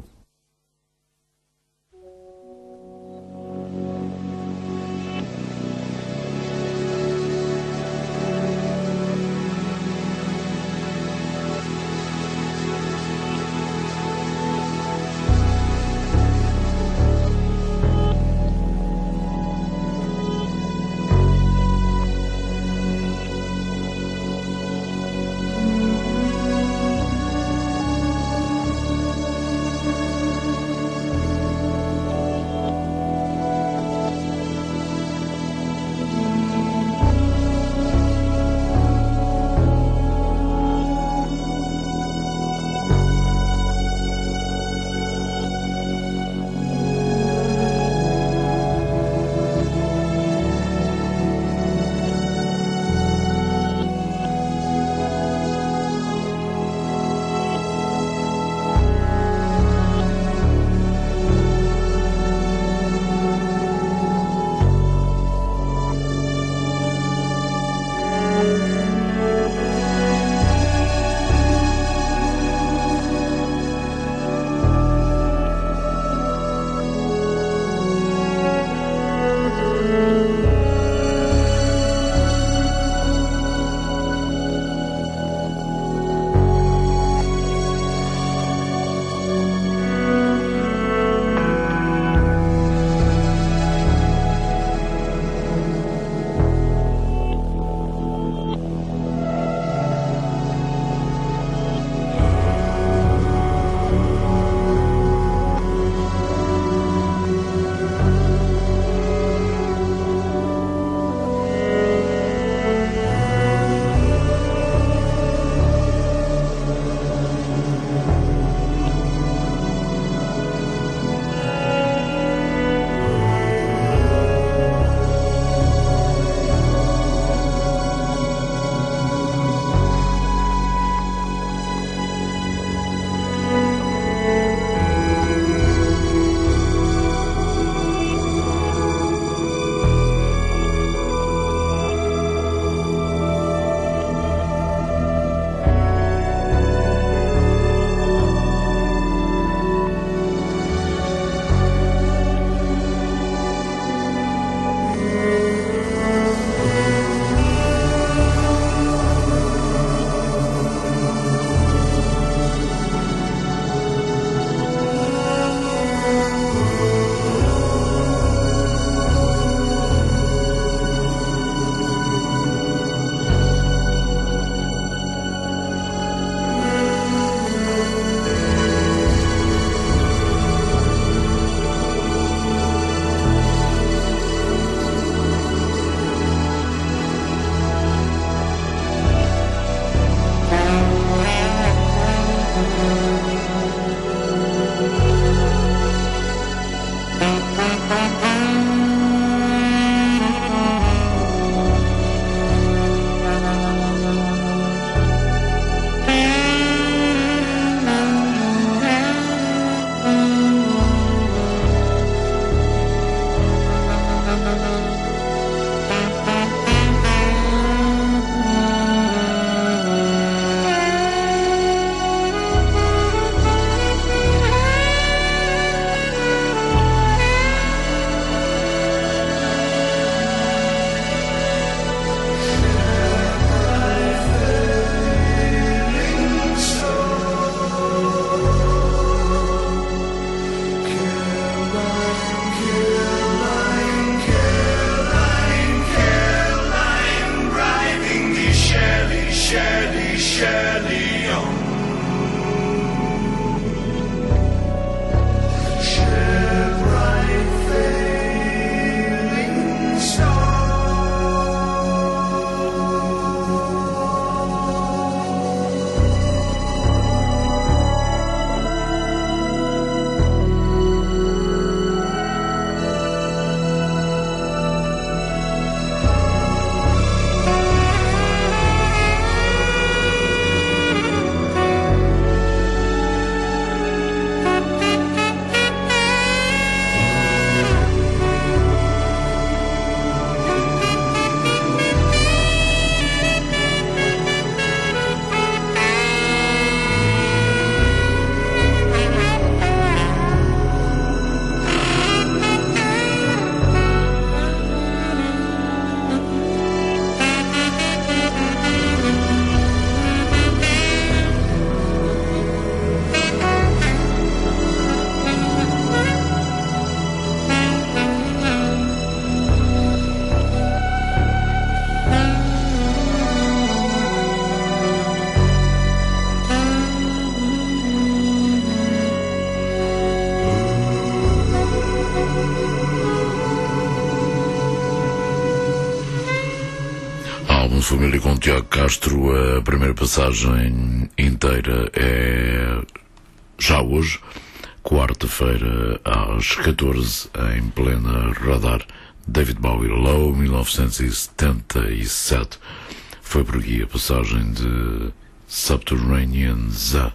Álbum de família com Tiago Castro. A primeira passagem inteira é já hoje, quarta-feira, às catorze, em plena Radar. David Bowie, Low, mil novecentos e setenta e sete. Foi por aqui a passagem de Subterranean Z.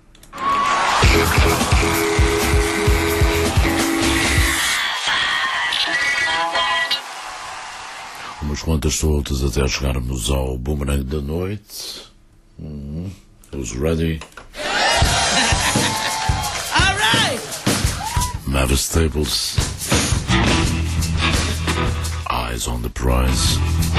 Umas quantas soltas até chegarmos ao Boomerang da Noite. Mm-hmm. Who's ready? All right. Mavis Staples. Eyes on the prize.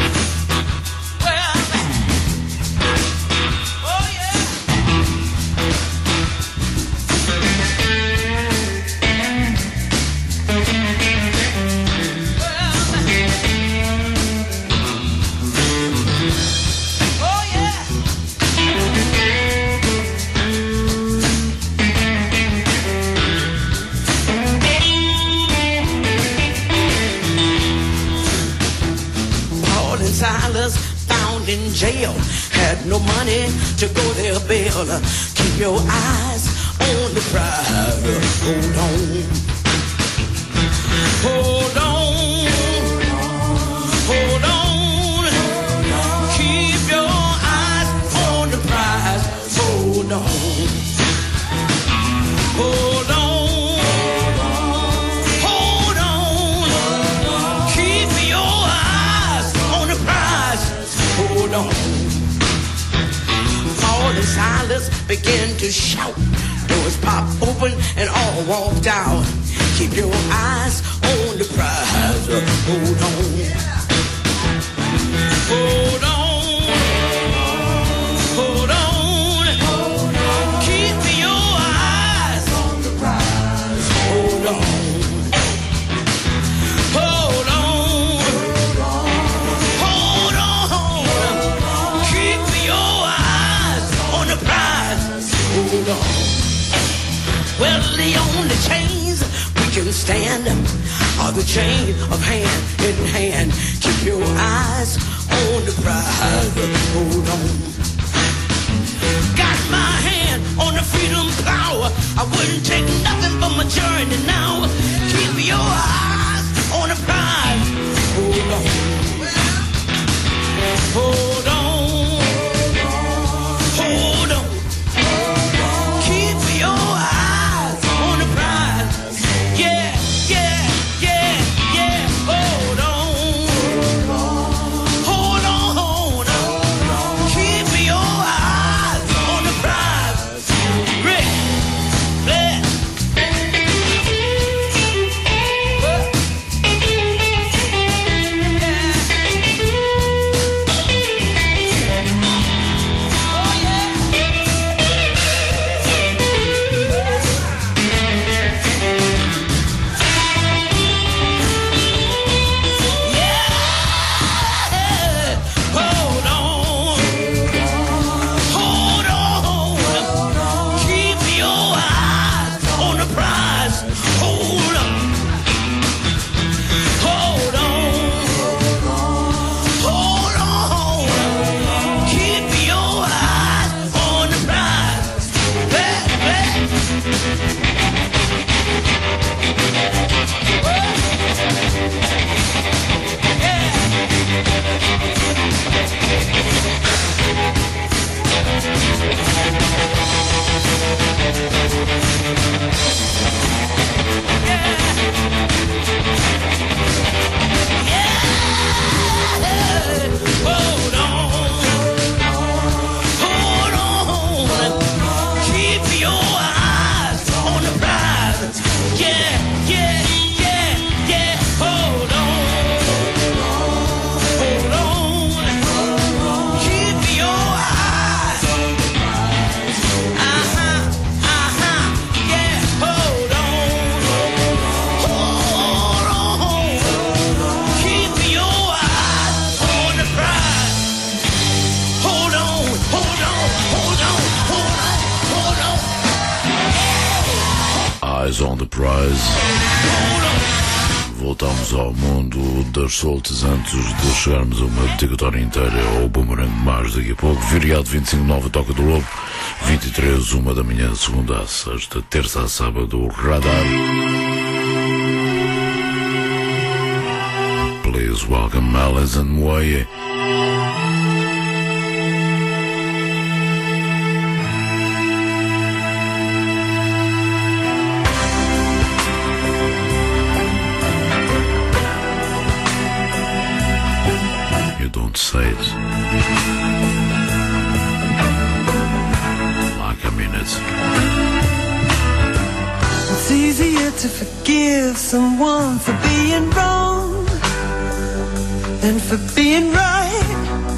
Silas found in jail, had no money to go their bail. Keep your eyes on the prize. Hold on, hold on, hold on. Keep your eyes on the prize. Hold on, hold on. Paul and Silas began to shout. Doors popped open and all walked out. Keep your eyes on the prize. Hold on. Hold on. Hold on. Keep your eyes on the prize. Hold on. Hold on. Well, the only chains we can stand are the chain of hand in hand. Keep your eyes on the prize. Hold on. Got my hand on the freedom plow. I wouldn't take nothing from my journey now. Keep your eyes on the prize. Hold on. Hold on. Hold on. Keep your eyes on the prize. Yeah, yeah, yeah, yeah. Hold on. Hold on, hold on. Keep your eyes on the prize. Rick, Black. voltamos ao mundo das soltas antes de chegarmos a uma dedicatória inteira ao Boomerang mais daqui a pouco. Viriado vinte e cinco, nova Toca do Lobo, vinte e três, uma da manhã, segunda a sexta, terça a sábado, Radar. Please welcome Alison Moye. Don't say it like I mean it. It's easier to forgive someone for being wrong than for being right,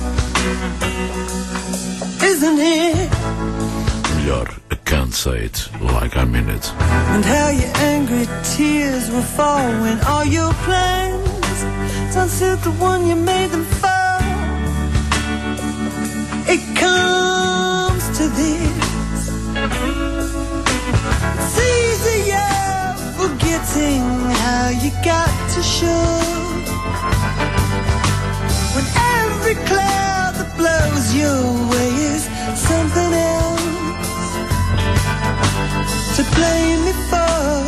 isn't it? Melhor, I can't say it like I mean it. And how your angry tears will fall when all your plans don't suit the one you made them fall. It comes to this. It's easier forgetting how you got to show. When every cloud that blows your way is something else to blame me for.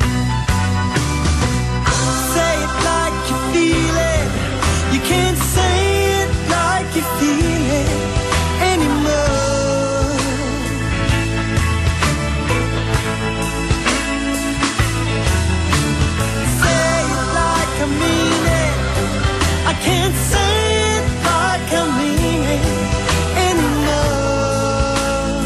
Say it like you feel it. You can't say it like you feel it anymore. Say it like I mean it. I can't say it like I mean it anymore.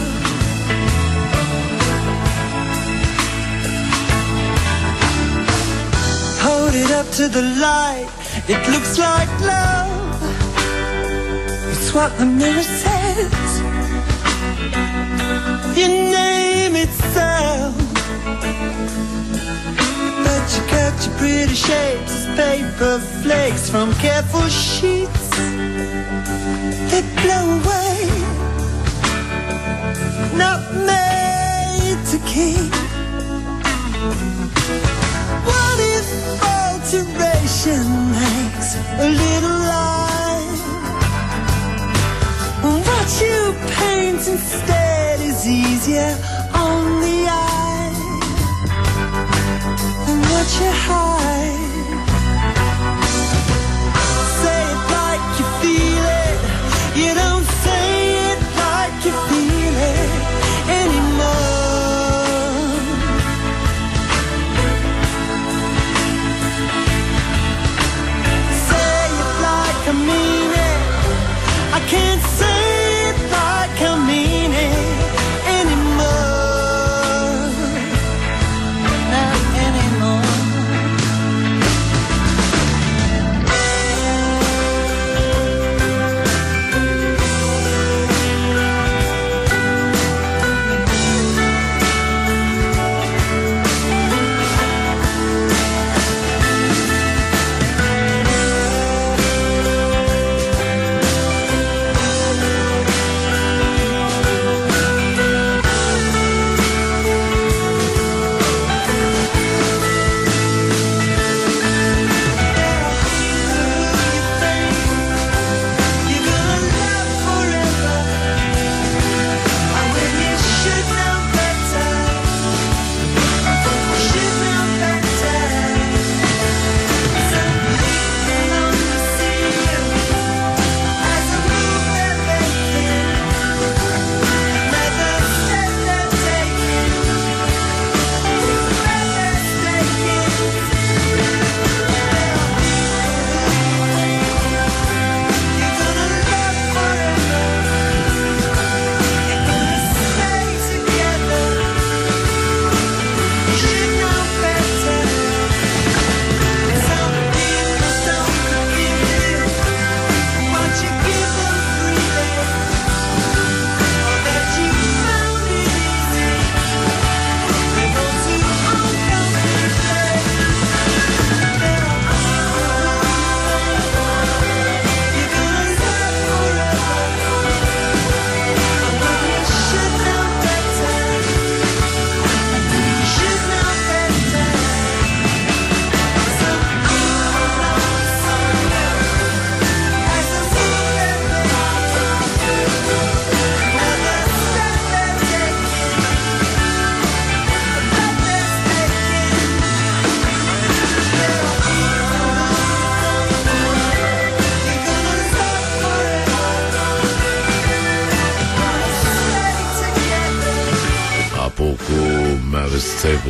Hold it up to the light. It looks like love. It's what the mirror says. You name itself. But you cut your pretty shapes as paper flakes from careful sheets. They blow away. Not made to keep. What if alteration makes a little life? What you paint instead is easier on the eye than what you hide. Say it like you feel it. You don't say it like you feel it anymore. Say it like I mean it. I can't say it like I mean it anymore. Not anymore.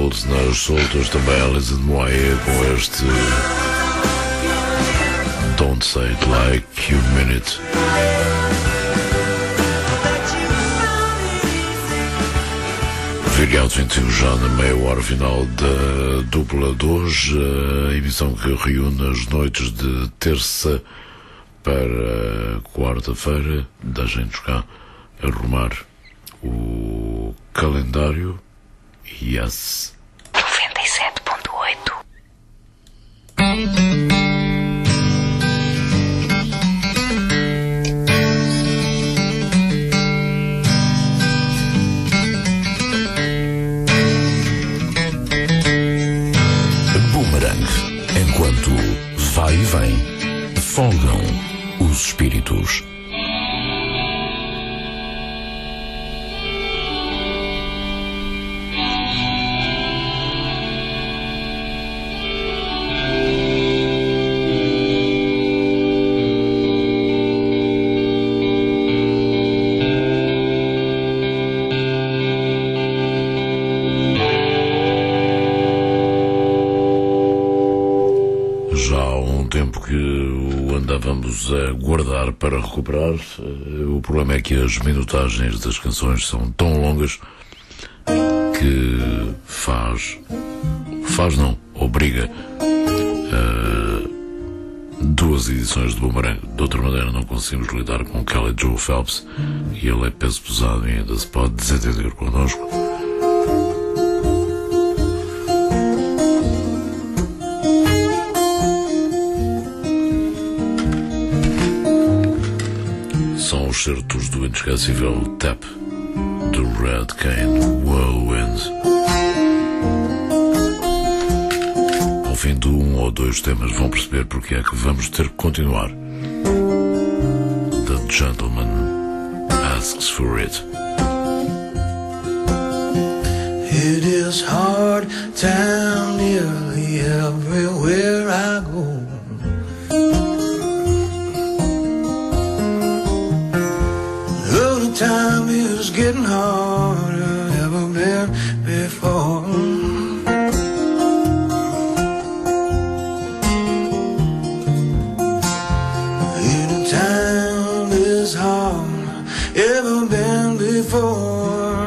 Staples nas soltas, também Alison Moyer com este Don't Say It Like You Mean It. Feriado vinte e cinco já na meia hora final da dupla de hoje, a emissão que reúne as noites de terça para quarta-feira. Deixem-nos cá arrumar o calendário. Yes. noventa e sete ponto oito. Boomerang. Enquanto vai e vem, folgam os espíritos. Vamos a guardar para recuperar. O problema é que as minutagens das canções são tão longas que faz faz não, obriga a duas edições de Boomerang. De outra maneira não conseguimos lidar com Kelly Joe Phelps e ele é peso pesado e ainda se pode desentender connosco. São os certos do inesquecível Tap do Red Cane Whirlwind. Ao fim de um ou dois temas vão perceber porque é que vamos ter que continuar. The Gentleman Asks for It. It is hard time nearly everywhere I go. Time is getting harder than ever been before. Any time is hard ever been before.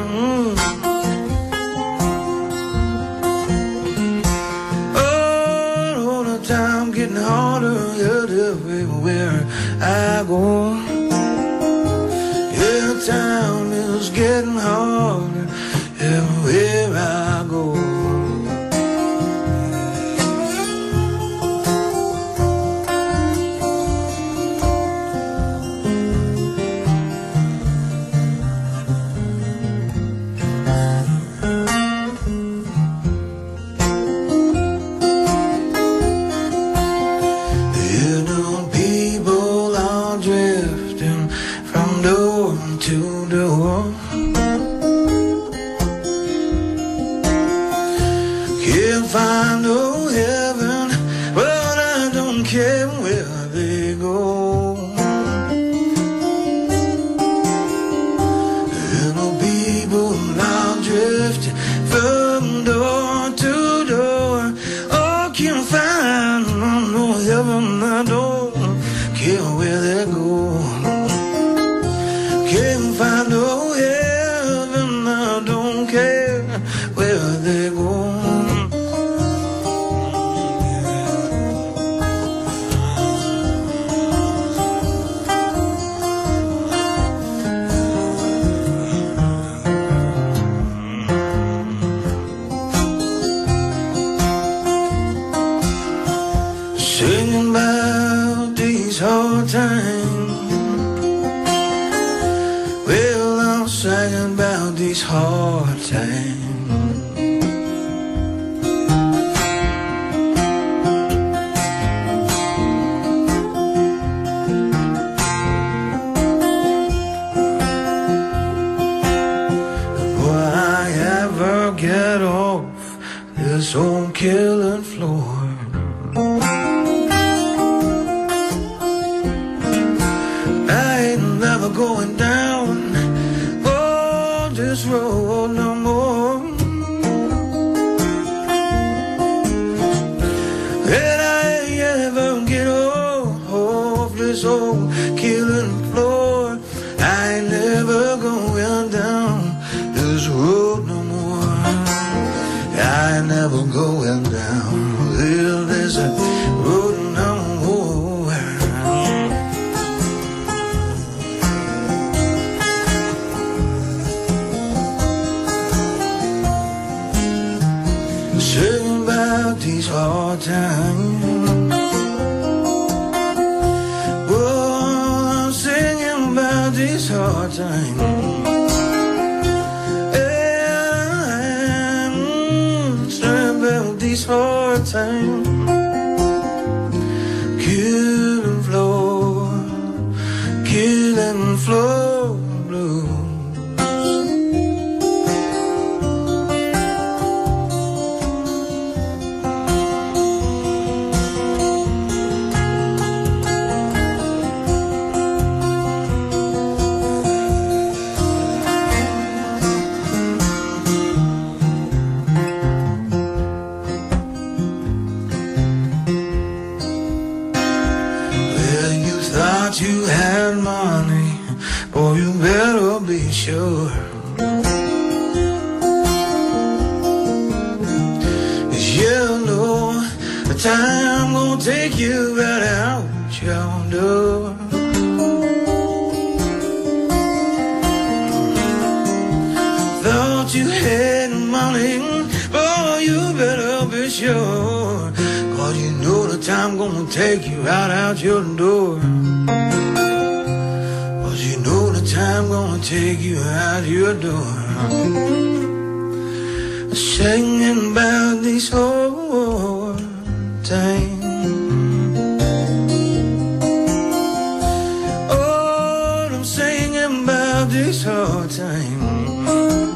Oh, all the time getting harder everywhere I go. Time is getting harder everywhere I go. You know, people are drifting from door to door. Can't find no heaven, but I don't care where they go. You know, people are drifting from door to door. Oh, can't find no heaven, I don't care where they go. Can't find no heaven, I don't care where they go. Singing about these hard times. Well, I'm singing about these hard times. Will I ever get off this old killing floor? I ain't never going down this road no more. soul, killing the floor. I ain't never going down this road no more. I ain't never going down this road no more. Singing about these hard times. These hard times, and I'm trying about these hard times. Killing floor, killing floor blues. You had money, boy, you better be sure. 'Cause you know the time gonna take you right out your door. Thought you had money, boy, you better be sure. 'Cause you know the time gonna take you right out your door. Time gonna take you out your door. Singing about these hard times. Oh, I'm singing about these hard times.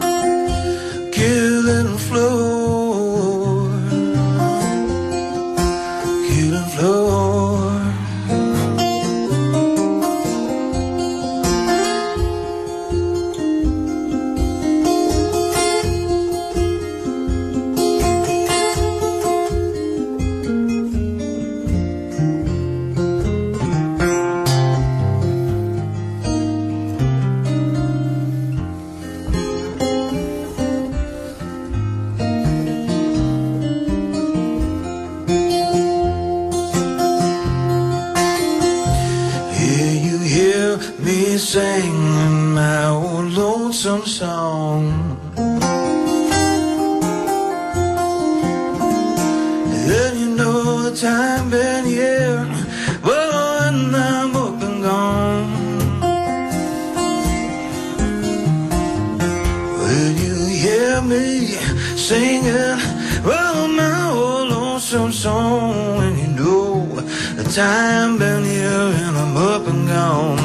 Killing the floor, killing the floor. Singing my old lonesome song. Then you know the time been here, but when I'm up and gone. When you hear me singing, well, my old lonesome song, and you know the time been here and I'm up and gone.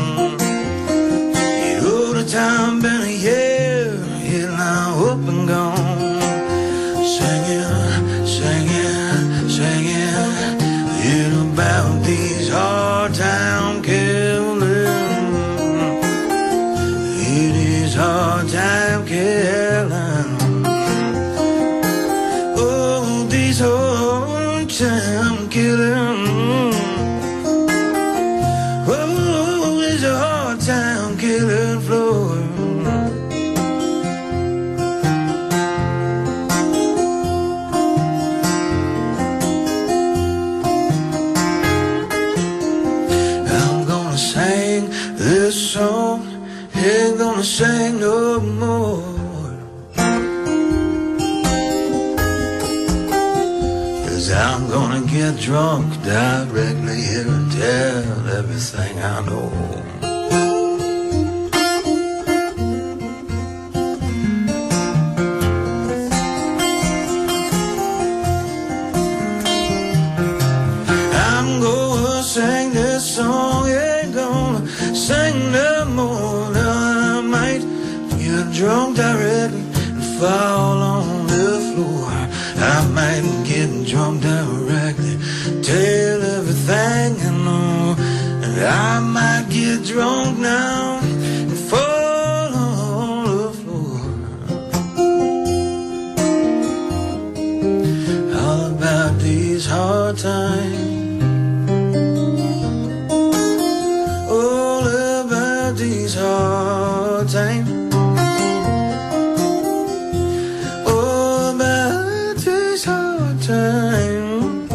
Time been a year, yeah, now up and gone. Singing, singing, singing, it about these hard time killing. It is hard time killing. Oh, these hard time killing. Oh, it's a hard time killing floor. This song ain't gonna sing no more. 'Cause I'm gonna get drunk directly here and tell everything I know. I'm gonna sing this song, ain't gonna sing no more. Now I might get drunk directly and fall on the floor. I might get drunk directly, tell everything I know. And I might get drunk now and fall on the floor. All about these hard times. time. Oh, about this hard time.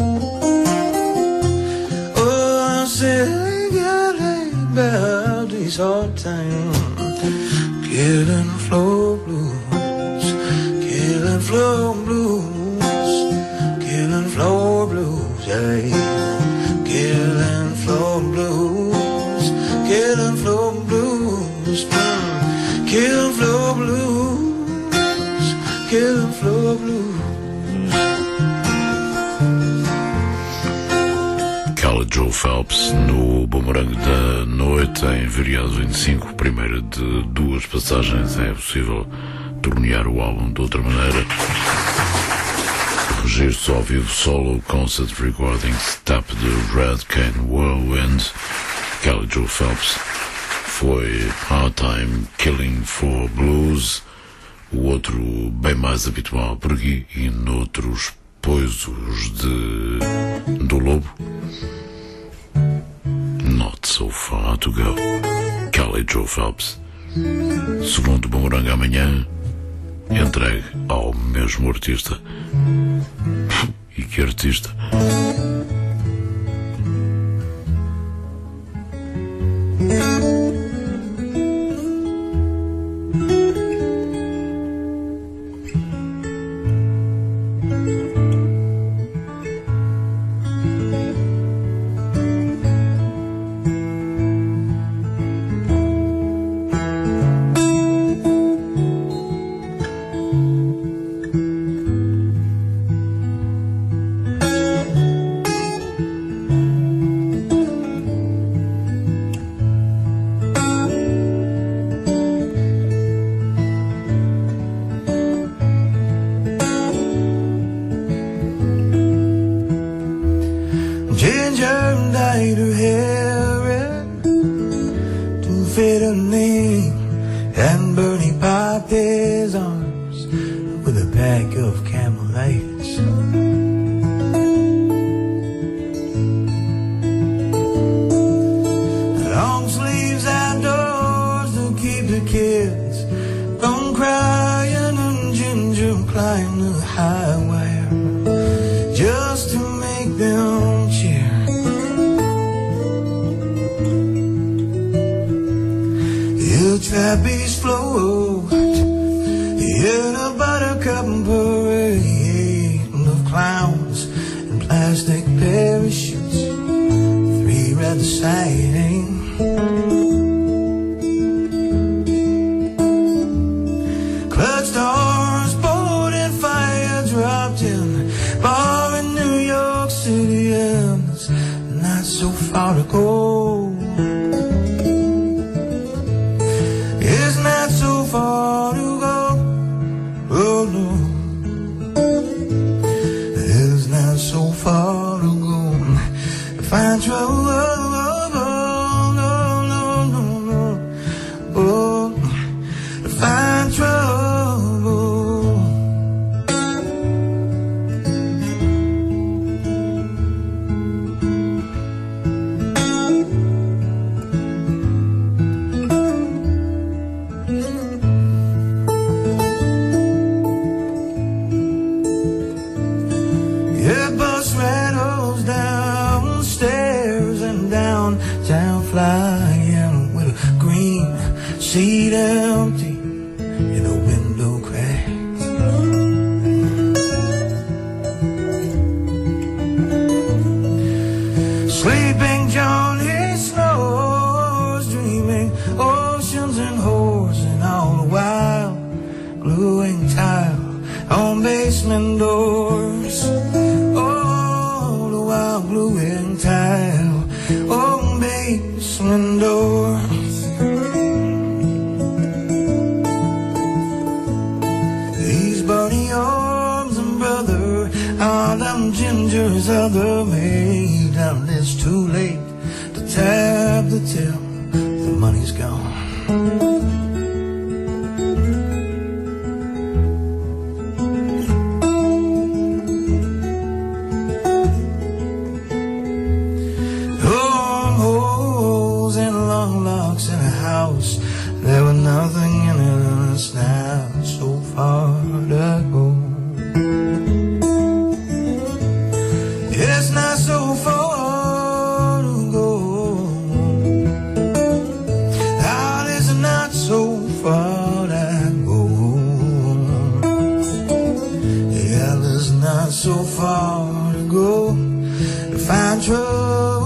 Oh, I say, yeah, about this hard time. Killing floor blues, killing floor blues, killing floor blues, yeah. Killing floor blues, killing floor blues, mm. Killing floor blues, killing floor blues. Cala Joe Phelps no Boomerang da Noite, em Viriato vinte e cinco, primeira de duas passagens. É possível tornear o álbum de outra maneira. Registro ao vivo, solo concert recordings, tap de Red Cane Whirlwind. Cala Joe Phelps foi Hard Time, Killing for Blues, o outro bem mais habitual por aqui, e noutros poisos de do Lobo. Not so far to go. Cala Joe Phelps. Segundo Boomerang amanhã, entregue ao mesmo artista. E que artista? Ginger dyed her hair red to fit her name, and Bernie popped his arms with a pack of Camel Lights. Long sleeves outdoors to keep the kids from crying, and Ginger climbed the high wire just to make them cheer. The trapeze float in a buttercup parade of clowns and plastic parachutes, three red siding. Clutch stars, boarded fire, dropped in bar in New York City, and it's not so far to go. It's not so far to go. Oh no, it's not so far to go. If I trouble, no, no, no, no. Oh, if I trouble. Yeah, bus rattles downstairs and downtown, flying with a green seat empty and a window cracked. Sleeping John, he snores, dreaming oceans and whores, and all the while gluing tile on basement doors. All the while gluing tile on basement doors. These bunny arms and brother, all them Ginger's other made. Now it's too late to tap the till, the money's gone. Long holes and long long locks in a house. There was nothing in it, and it's now so far to go. It's not so far to go. Out is not so far to go. Hell is not so far to go to find trouble.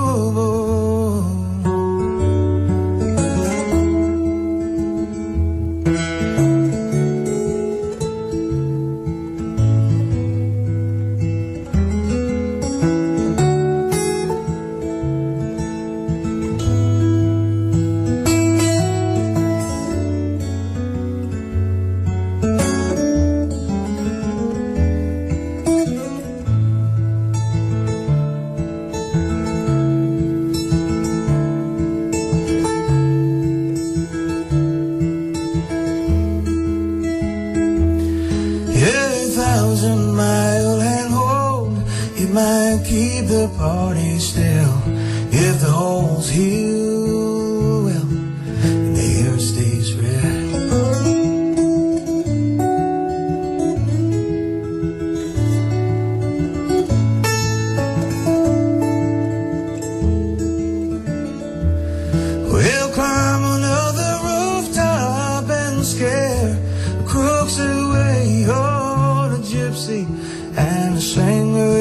Keep the party still if the holes heal well and the air stays red. We'll climb another rooftop and scare the crooks away. Oh, the gypsy and the singer.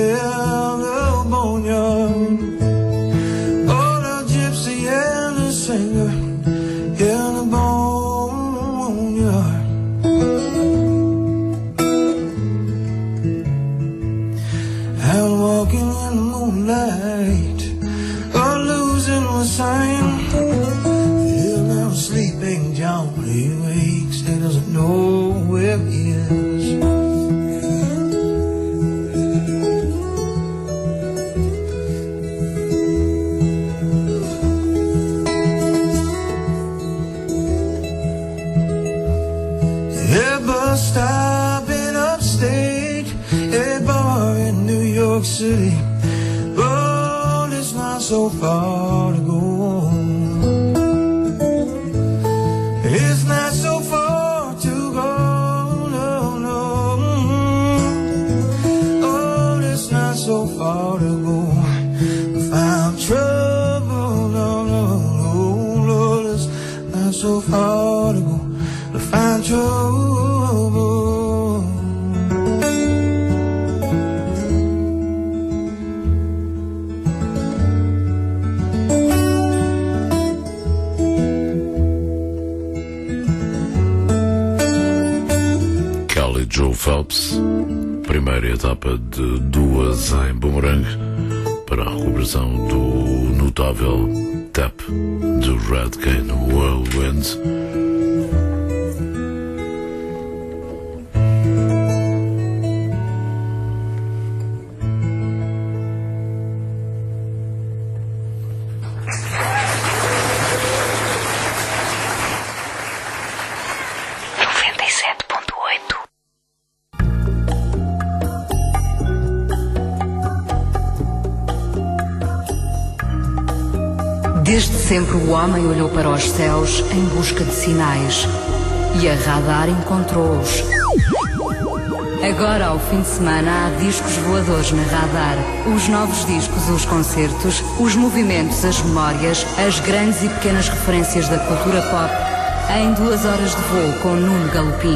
City, but it's not so far to go. It's not so far to go, no, no. Oh, it's not so far to go. Find trouble, no, no, no, Lord, it's not so far to go. To find trouble. Joe Phelps, primeira etapa de duas em Boomerang para a recuperação do notável tap do Red Cane Whirlwind. Desde sempre o homem olhou para os céus em busca de sinais e a radar encontrou-os. Agora, ao fim de semana, há discos voadores na radar. Os novos discos, os concertos, os movimentos, as memórias, as grandes e pequenas referências da cultura pop em duas horas de voo com Nuno Galopim.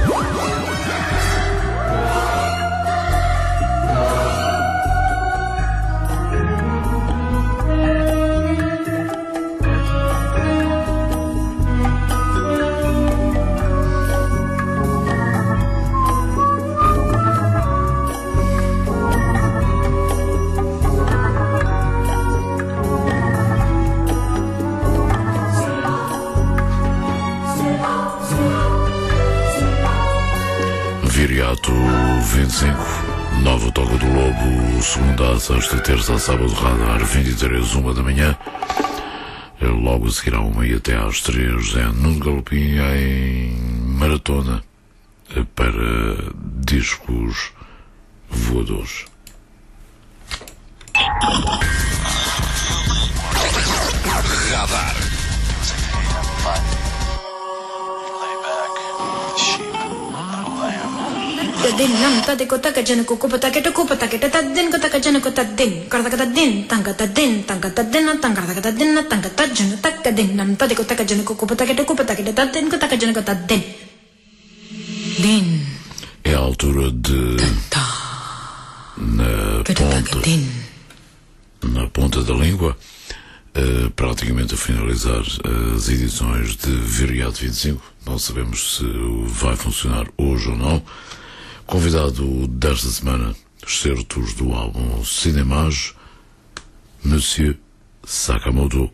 Viriato vinte e cinco, Nova Toca do Lobo, segunda a sexta, terça a sábado, radar vinte e três, uma da manhã. Logo a seguir à uma e até às três é Nuno Galopim em maratona para discos voadores. Radar. fun. Lay back, sheep, lamb. Tadinam tadiko takajan kukupa taketo kupa taketa tadin ko takajan ko tadin kartakata din tangata din tangata din tangata din tangata jun takadinam tadiko takajan kukupa taketo kupa taketa tadin ko takajan ko tadin din. É a altura de na ponta na ponta da língua, uh, praticamente a finalizar as edições de Viriato vinte e cinco. Não sabemos se vai funcionar hoje ou não. Convidado desta semana, excertos do álbum Cinémage, Monsieur Sakamoto.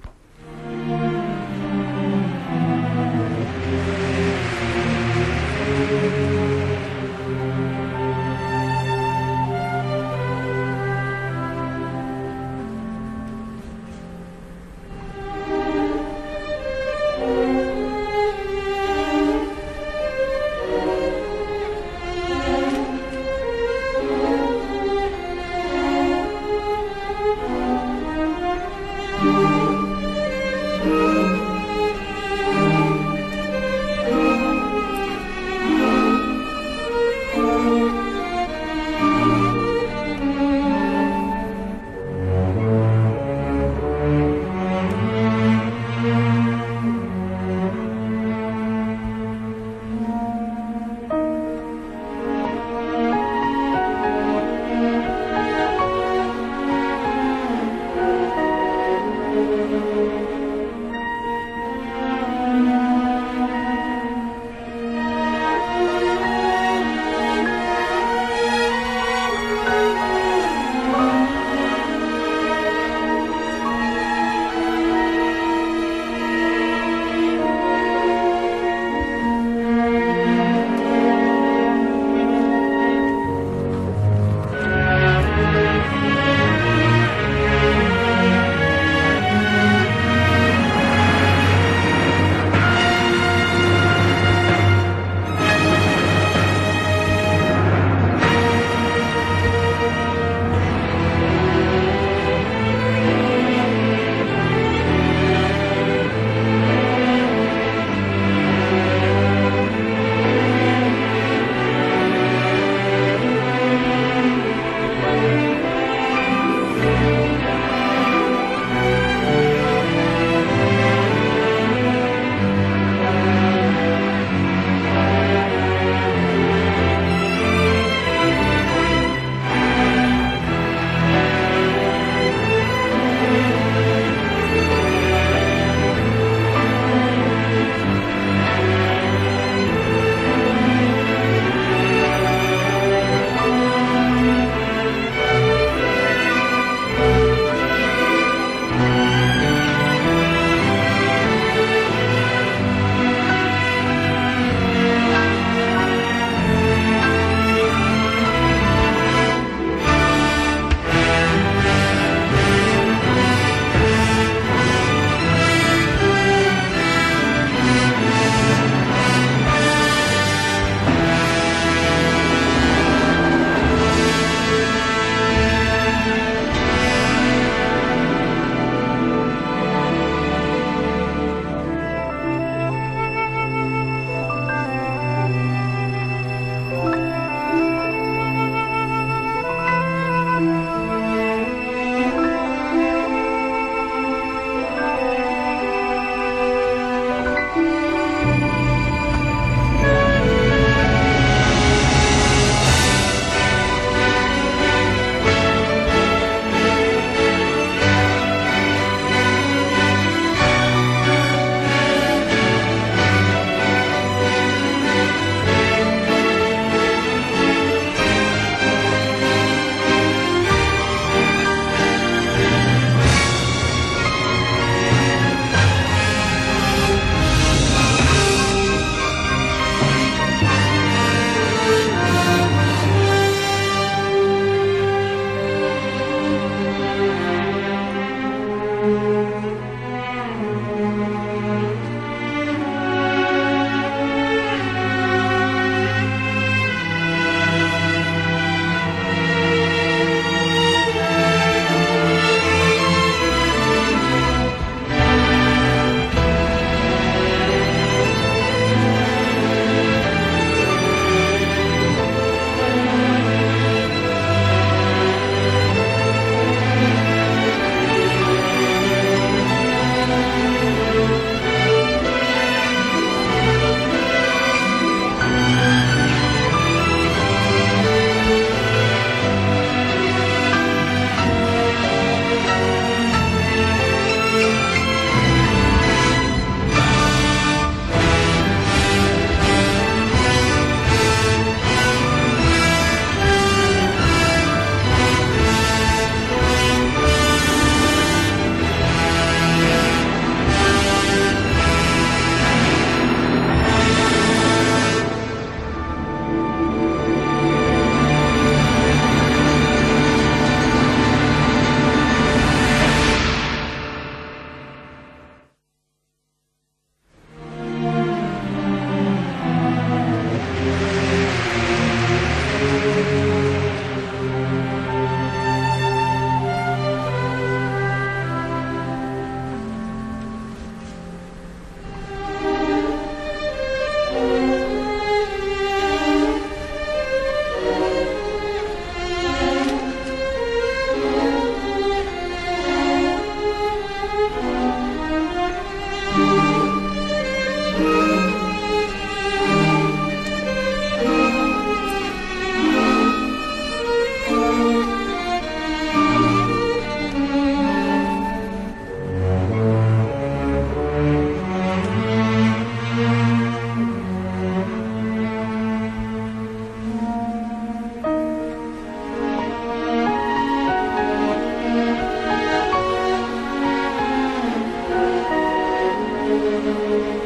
Thank you.